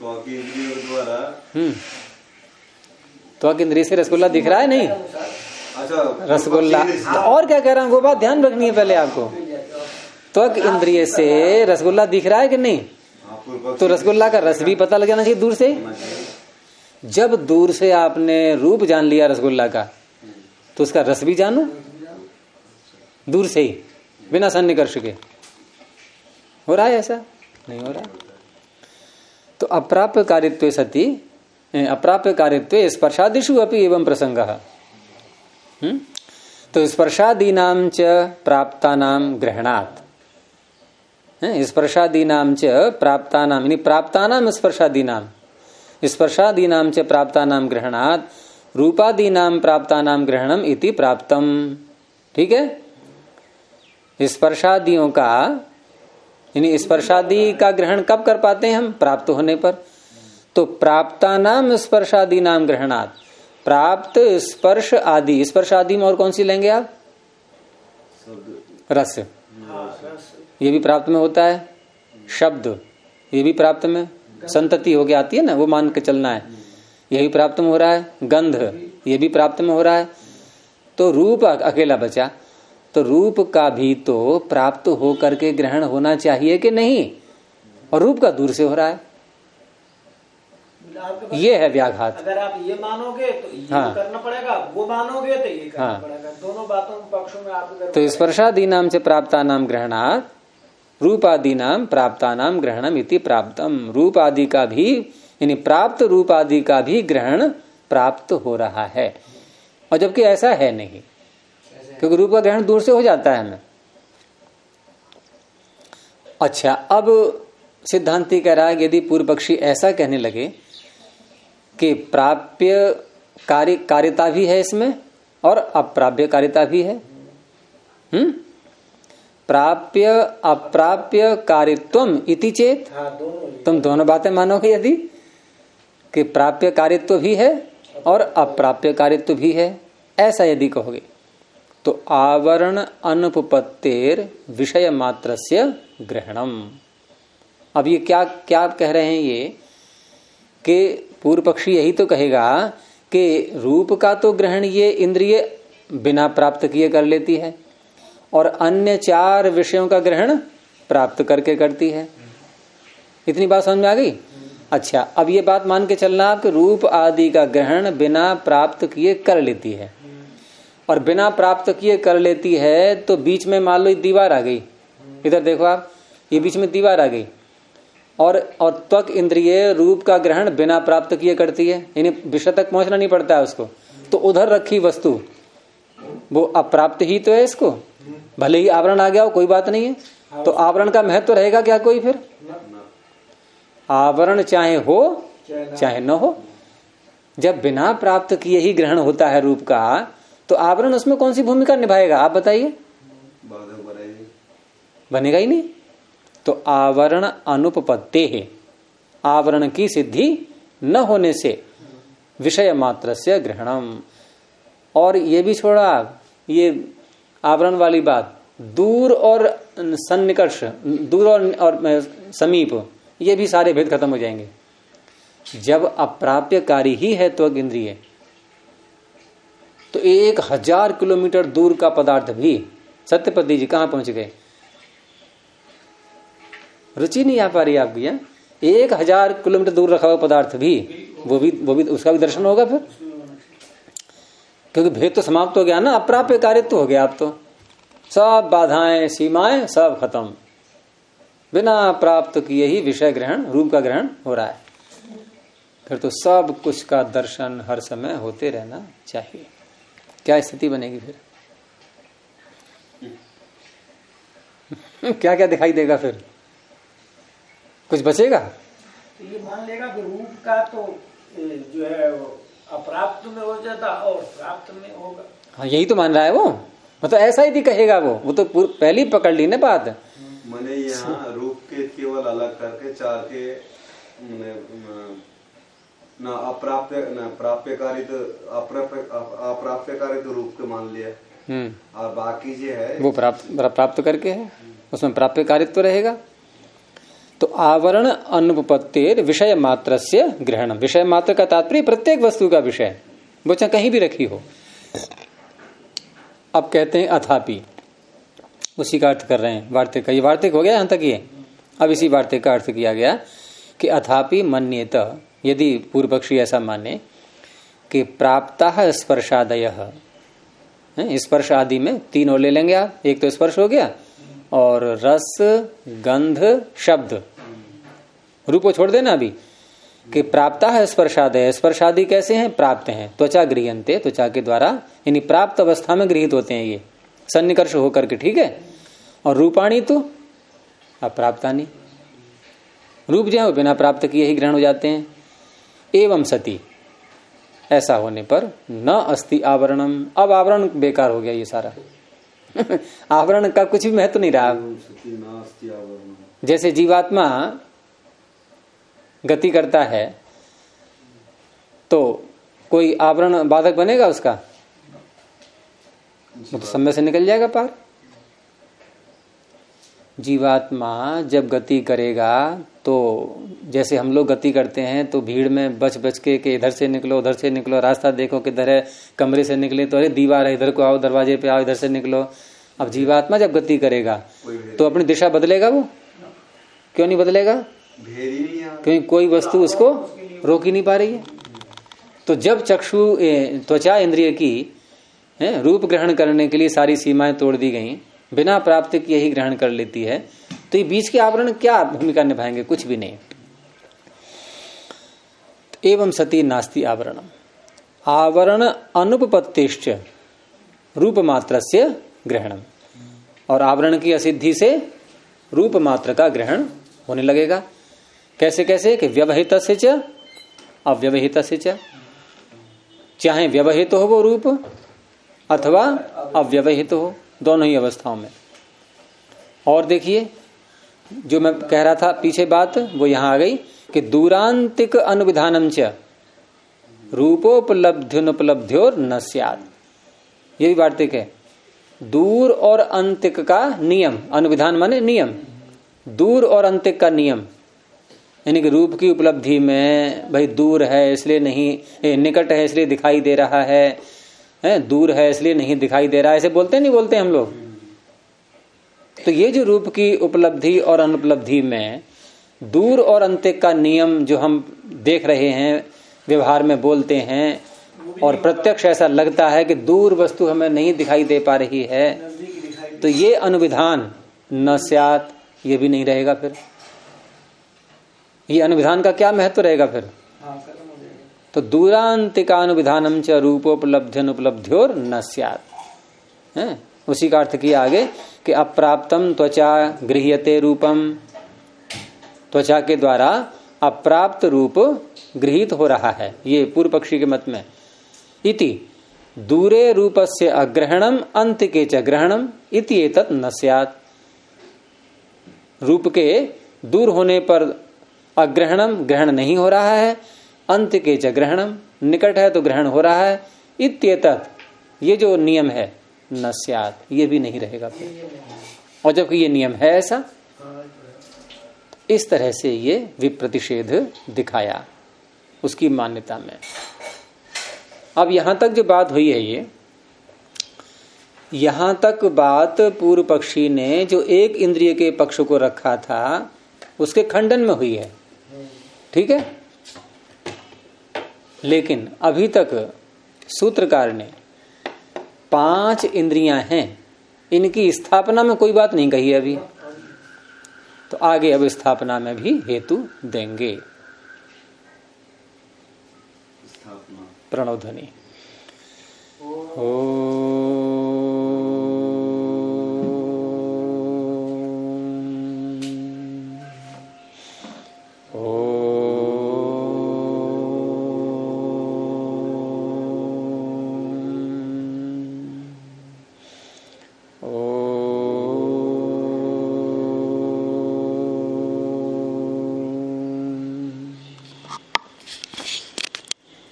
त्वक इंद्रिय से रसगुल्ला दिख रहा है? नहीं, अच्छा रसगुल्ला। और क्या कह रहा हूँ वो बात ध्यान रखनी है पहले आपको। त्वक इंद्रिय से रसगुल्ला दिख रहा है कि नहीं, तो रसगुल्ला का रस भी पता लग जाना चाहिए दूर से। जब दूर से आपने रूप जान लिया रसगुल्ला का, तो उसका रस भी जानो दूर से ही, बिना सन्निकर्ष के। हो रहा है ऐसा? नहीं हो रहा। तो अप्राप्य कारित्व सति, अप्राप्य कारित्व स्पर्शादिषु अपि एवं प्रसंग। तो स्पर्शादीनां च प्राप्तानां ग्रहणात्, स्पर्शादीनां च प्राप्तानां, यानी प्राप्तानां स्पर्शादीनां, स्पर्शादीनां च प्राप्तानां ग्रहणात् रूपादीनां प्राप्तानां ग्रहणम इति प्राप्तम। ठीक है, स्पर्शादियों का, यानी स्पर्शादि का ग्रहण कब कर पाते हैं हम? प्राप्त होने पर। तो प्राप्तानां स्पर्शादीनां ग्रहणात्, प्राप्त स्पर्श आदि, स्पर्श आदि में और कौन सी लेंगे आप? रस, ये भी प्राप्त में होता है। शब्द, ये भी प्राप्त में, संतति हो गया आती है ना, वो मान के चलना है, ये भी प्राप्त में हो रहा है। गंध, ये भी प्राप्त में हो रहा है। तो रूप अकेला बचा, तो रूप का भी तो प्राप्त हो करके ग्रहण होना चाहिए कि नहीं, और रूप का दूर से हो रहा है। ये है व्याघात। अगर आप ये मानोगे तो ये करना पड़ेगा, वो मानोगे तो ये करना पड़ेगा। दोनों बातों पक्षों में आप तो स्पर्शादीनां च प्राप्तानां ग्रहणात् रूपादीनां प्राप्तानां ग्रहणम इति प्राप्तम। रूप आदि का भी, यानी प्राप्त रूप आदि का भी ग्रहण प्राप्त हो रहा है, और जबकि ऐसा है नहीं, क्योंकि रूप का ग्रहण दूर से हो जाता है हमें। अच्छा, अब सिद्धांती कह रहा है यदि पूर्व पक्षी ऐसा कहने लगे कि प्राप्य कारिता भी है इसमें और अप्राप्य कारिता भी है, प्राप्य अप्राप्य कारित्वम इति चेत, तुम दोनों बातें मानोगे यदि कि प्राप्य कारित्व भी है और अप्राप्य कारित्व भी है, ऐसा यदि कहोगे तो आवरण अनुपपत्तेर विषय मात्रस्य ग्रहणम। अब ये क्या क्या कह रहे हैं ये, कि पूर्व पक्षी यही तो कहेगा कि रूप का तो ग्रहण ये इंद्रिय बिना प्राप्त किए कर लेती है, और अन्य चार विषयों का ग्रहण प्राप्त करके करती है। इतनी बात समझ में आ गई? अच्छा, अब ये बात मान के चलना आप कि रूप आदि का ग्रहण बिना प्राप्त किए कर लेती है, और बिना प्राप्त किए कर लेती है, तो बीच में मान लो दीवार आ गई, इधर देखो आप, ये बीच में दीवार आ गई, और त्वक इंद्रिय रूप का ग्रहण बिना प्राप्त किए करती है, यानी विषय तक पहुंचना नहीं पड़ता है उसको। तो उधर रखी वस्तु वो अप्राप्त ही तो है इसको, भले ही आवरण आ गया हो कोई बात नहीं है। तो आवरण का महत्व तो रहेगा क्या कोई? फिर आवरण चाहे हो चाहे न हो, जब बिना प्राप्त किए ही ग्रहण होता है रूप का, तो आवरण उसमें कौन सी भूमिका निभाएगा आप बताइए? बनेगा ही नहीं। तो आवरण अनुपपत्ते है, आवरण की सिद्धि न होने से विषय मात्रस्य ग्रहणम। और ये भी छोड़ा, ये आवरण वाली बात, दूर और सन्निकर्ष, दूर और समीप, ये भी सारे भेद खत्म हो जाएंगे। जब अप्राप्यकारी ही है त्वक इंद्रिय, तो 1000 किलोमीटर दूर का पदार्थ भी, सत्यपति जी कहां पहुंच गए? रुचि नहीं आ पा रही आपकी? 1000 किलोमीटर दूर रखा हुआ पदार्थ भी, वो भी उसका भी दर्शन होगा फिर, क्योंकि भेद तो समाप्त हो गया ना, अप्राप्य कारित्व हो गया। अब तो सब बाधाएं सीमाएं सब खत्म, बिना प्राप्त किए ही विषय ग्रहण, रूप का ग्रहण हो रहा है। फिर तो सब कुछ का दर्शन हर समय होते रहना चाहिए। क्या स्थिति बनेगी फिर? क्या क्या दिखाई देगा फिर? कुछ बचेगा? तो ये मान लेगा कि रूप का तो जो है अप्राप्त में हो जाता और प्राप्त में होगा। हाँ, यही तो मान रहा है वो, मतलब ऐसा ही कहेगा वो तो पहली पकड़ ली ना बात। मैंने यहाँ रूप के केवल अलग करके चार के न अप्राप्यकारी तो अप्राप्यकारी तो रूप के मान लिया, और बाकी जो है वो प्राप्त करके है, उसमें प्राप्यकारित्व रहेगा। तो आवरण अनुपपत्तिर विषय मात्रस्य ग्रहण, विषय मात्र का तात्पर्य प्रत्येक वस्तु का विषय, वो चाहे कहीं भी रखी हो, अब कहते हैं अथापि, उसी का अर्थ कर रहे हैं वार्तिक का। ये वार्तिक हो गया यहां तक ये। अब इसी वार्तिक का अर्थ किया गया कि अथापि मन्येत, यदि पूर्व पक्षी ऐसा माने कि प्राप्ता स्पर्शादय, स्पर्श आदि में 3 और ले लेंगे आप। एक तो स्पर्श हो गया, और रस, गंध, शब्द, रूप को छोड़ देना अभी। कि प्राप्ता है स्पर्शादय, स्पर्शादि कैसे हैं? प्राप्त हैं। त्वचा गृह्यन्ते, त्वचा के द्वारा, यानी प्राप्त अवस्था में गृहित होते हैं ये, सन्निकर्ष होकर के, ठीक है। और रूपाणी तो अप्राप्तानी, रूप जो है वो बिना प्राप्त किए ही ग्रहण हो जाते हैं। एवं सती, ऐसा होने पर न अस्ति आवरणम, अब आवरण बेकार हो गया ये सारा आवरण का कुछ भी महत्व नहीं रहा। जैसे जीवात्मा गति करता है तो कोई आवरण बाधक बनेगा उसका? वो तो समय से निकल जाएगा पार। जीवात्मा जब गति करेगा तो जैसे हम लोग गति करते हैं तो भीड़ में बच बच के इधर से निकलो उधर से निकलो, रास्ता देखो किधर है, कमरे से निकले तो अरे दीवार है इधर को आओ, दरवाजे पे आओ, इधर से निकलो। अब जीवात्मा जब गति करेगा तो अपनी दिशा बदलेगा वो? क्यों नहीं बदलेगा? क्योंकि कोई वस्तु उसको रोक ही नहीं पा रही है। तो जब चक्षु त्वचा इंद्रिय की रूप ग्रहण करने के लिए सारी सीमाएं तोड़ दी गई, बिना प्राप्त किए ही ग्रहण कर लेती है, तो ये बीच के आवरण क्या भूमिका निभाएंगे? कुछ भी नहीं। एवं सती नास्ति आवरणम, आवरण अनुपपत्तिश्च रूप मात्रस्य ग्रहणम, और आवरण की असिद्धि से रूप मात्र का ग्रहण होने लगेगा। कैसे कैसे? कि व्यवहित से च अव्यवहित से च, चाहे व्यवहित हो वो रूप अथवा अव्यवहित हो, दोनों ही अवस्थाओं में। और देखिए जो मैं कह रहा था पीछे बात वो यहां आ गई कि दूरांतिक अनुविधानम च रूपोपलब्ध्योनुपलब्ध्योर न स्यात्, ये भी वार्तिक है। दूर और अंतिक का नियम, अनुविधान माने नियम, दूर और अंतिक का नियम, यानी कि रूप की उपलब्धि में भाई दूर है इसलिए नहीं, निकट है इसलिए दिखाई दे रहा है, दूर है इसलिए नहीं दिखाई दे रहा है, ऐसे बोलते नहीं बोलते हम लोग। तो ये जो रूप की उपलब्धि और अनुपलब्धि में दूर और अंतिक का नियम जो हम देख रहे हैं, व्यवहार में बोलते हैं, और प्रत्यक्ष ऐसा लगता है कि दूर वस्तु हमें नहीं दिखाई दे पा रही है, तो ये अनुविधान न स्यात्, ये भी नहीं रहेगा। फिर ये अनुविधान का क्या महत्व रहेगा फिर? तो दूरांतिकानुविधानम च रूपोपलब्ध्यनुपलब्ध्योर न स्यात्, उसी का अर्थ किया आगे कि अप्राप्तम त्वचा गृह्यते रूपम, त्वचा के द्वारा अप्राप्त रूप गृहीत हो रहा है, ये पूर्व पक्षी के मत में। इति दूरे रूपस्य अग्रहणम अंतिके च ग्रहणम इति एतत् न स्यात्, रूप के दूर होने पर अग्रहणम ग्रहण नहीं हो रहा है, अंतिके च ग्रहणम निकट है तो ग्रहण हो रहा है, इत्येतत् ये जो नियम है न स्यात्, ये भी नहीं रहेगा फिर। और जबकि ये नियम है ऐसा, इस तरह से ये विप्रतिषेध दिखाया उसकी मान्यता में। अब यहां तक जो बात हुई है, ये यहां तक बात पूर्व पक्षी ने जो एक इंद्रिय के पक्ष को रखा था उसके खंडन में हुई है, ठीक है। लेकिन अभी तक सूत्रकार ने 5 इंद्रियां हैं, इनकी स्थापना में कोई बात नहीं कही है अभी, तो आगे अब स्थापना में भी हेतु देंगे। प्रणव ध्वनि। ओ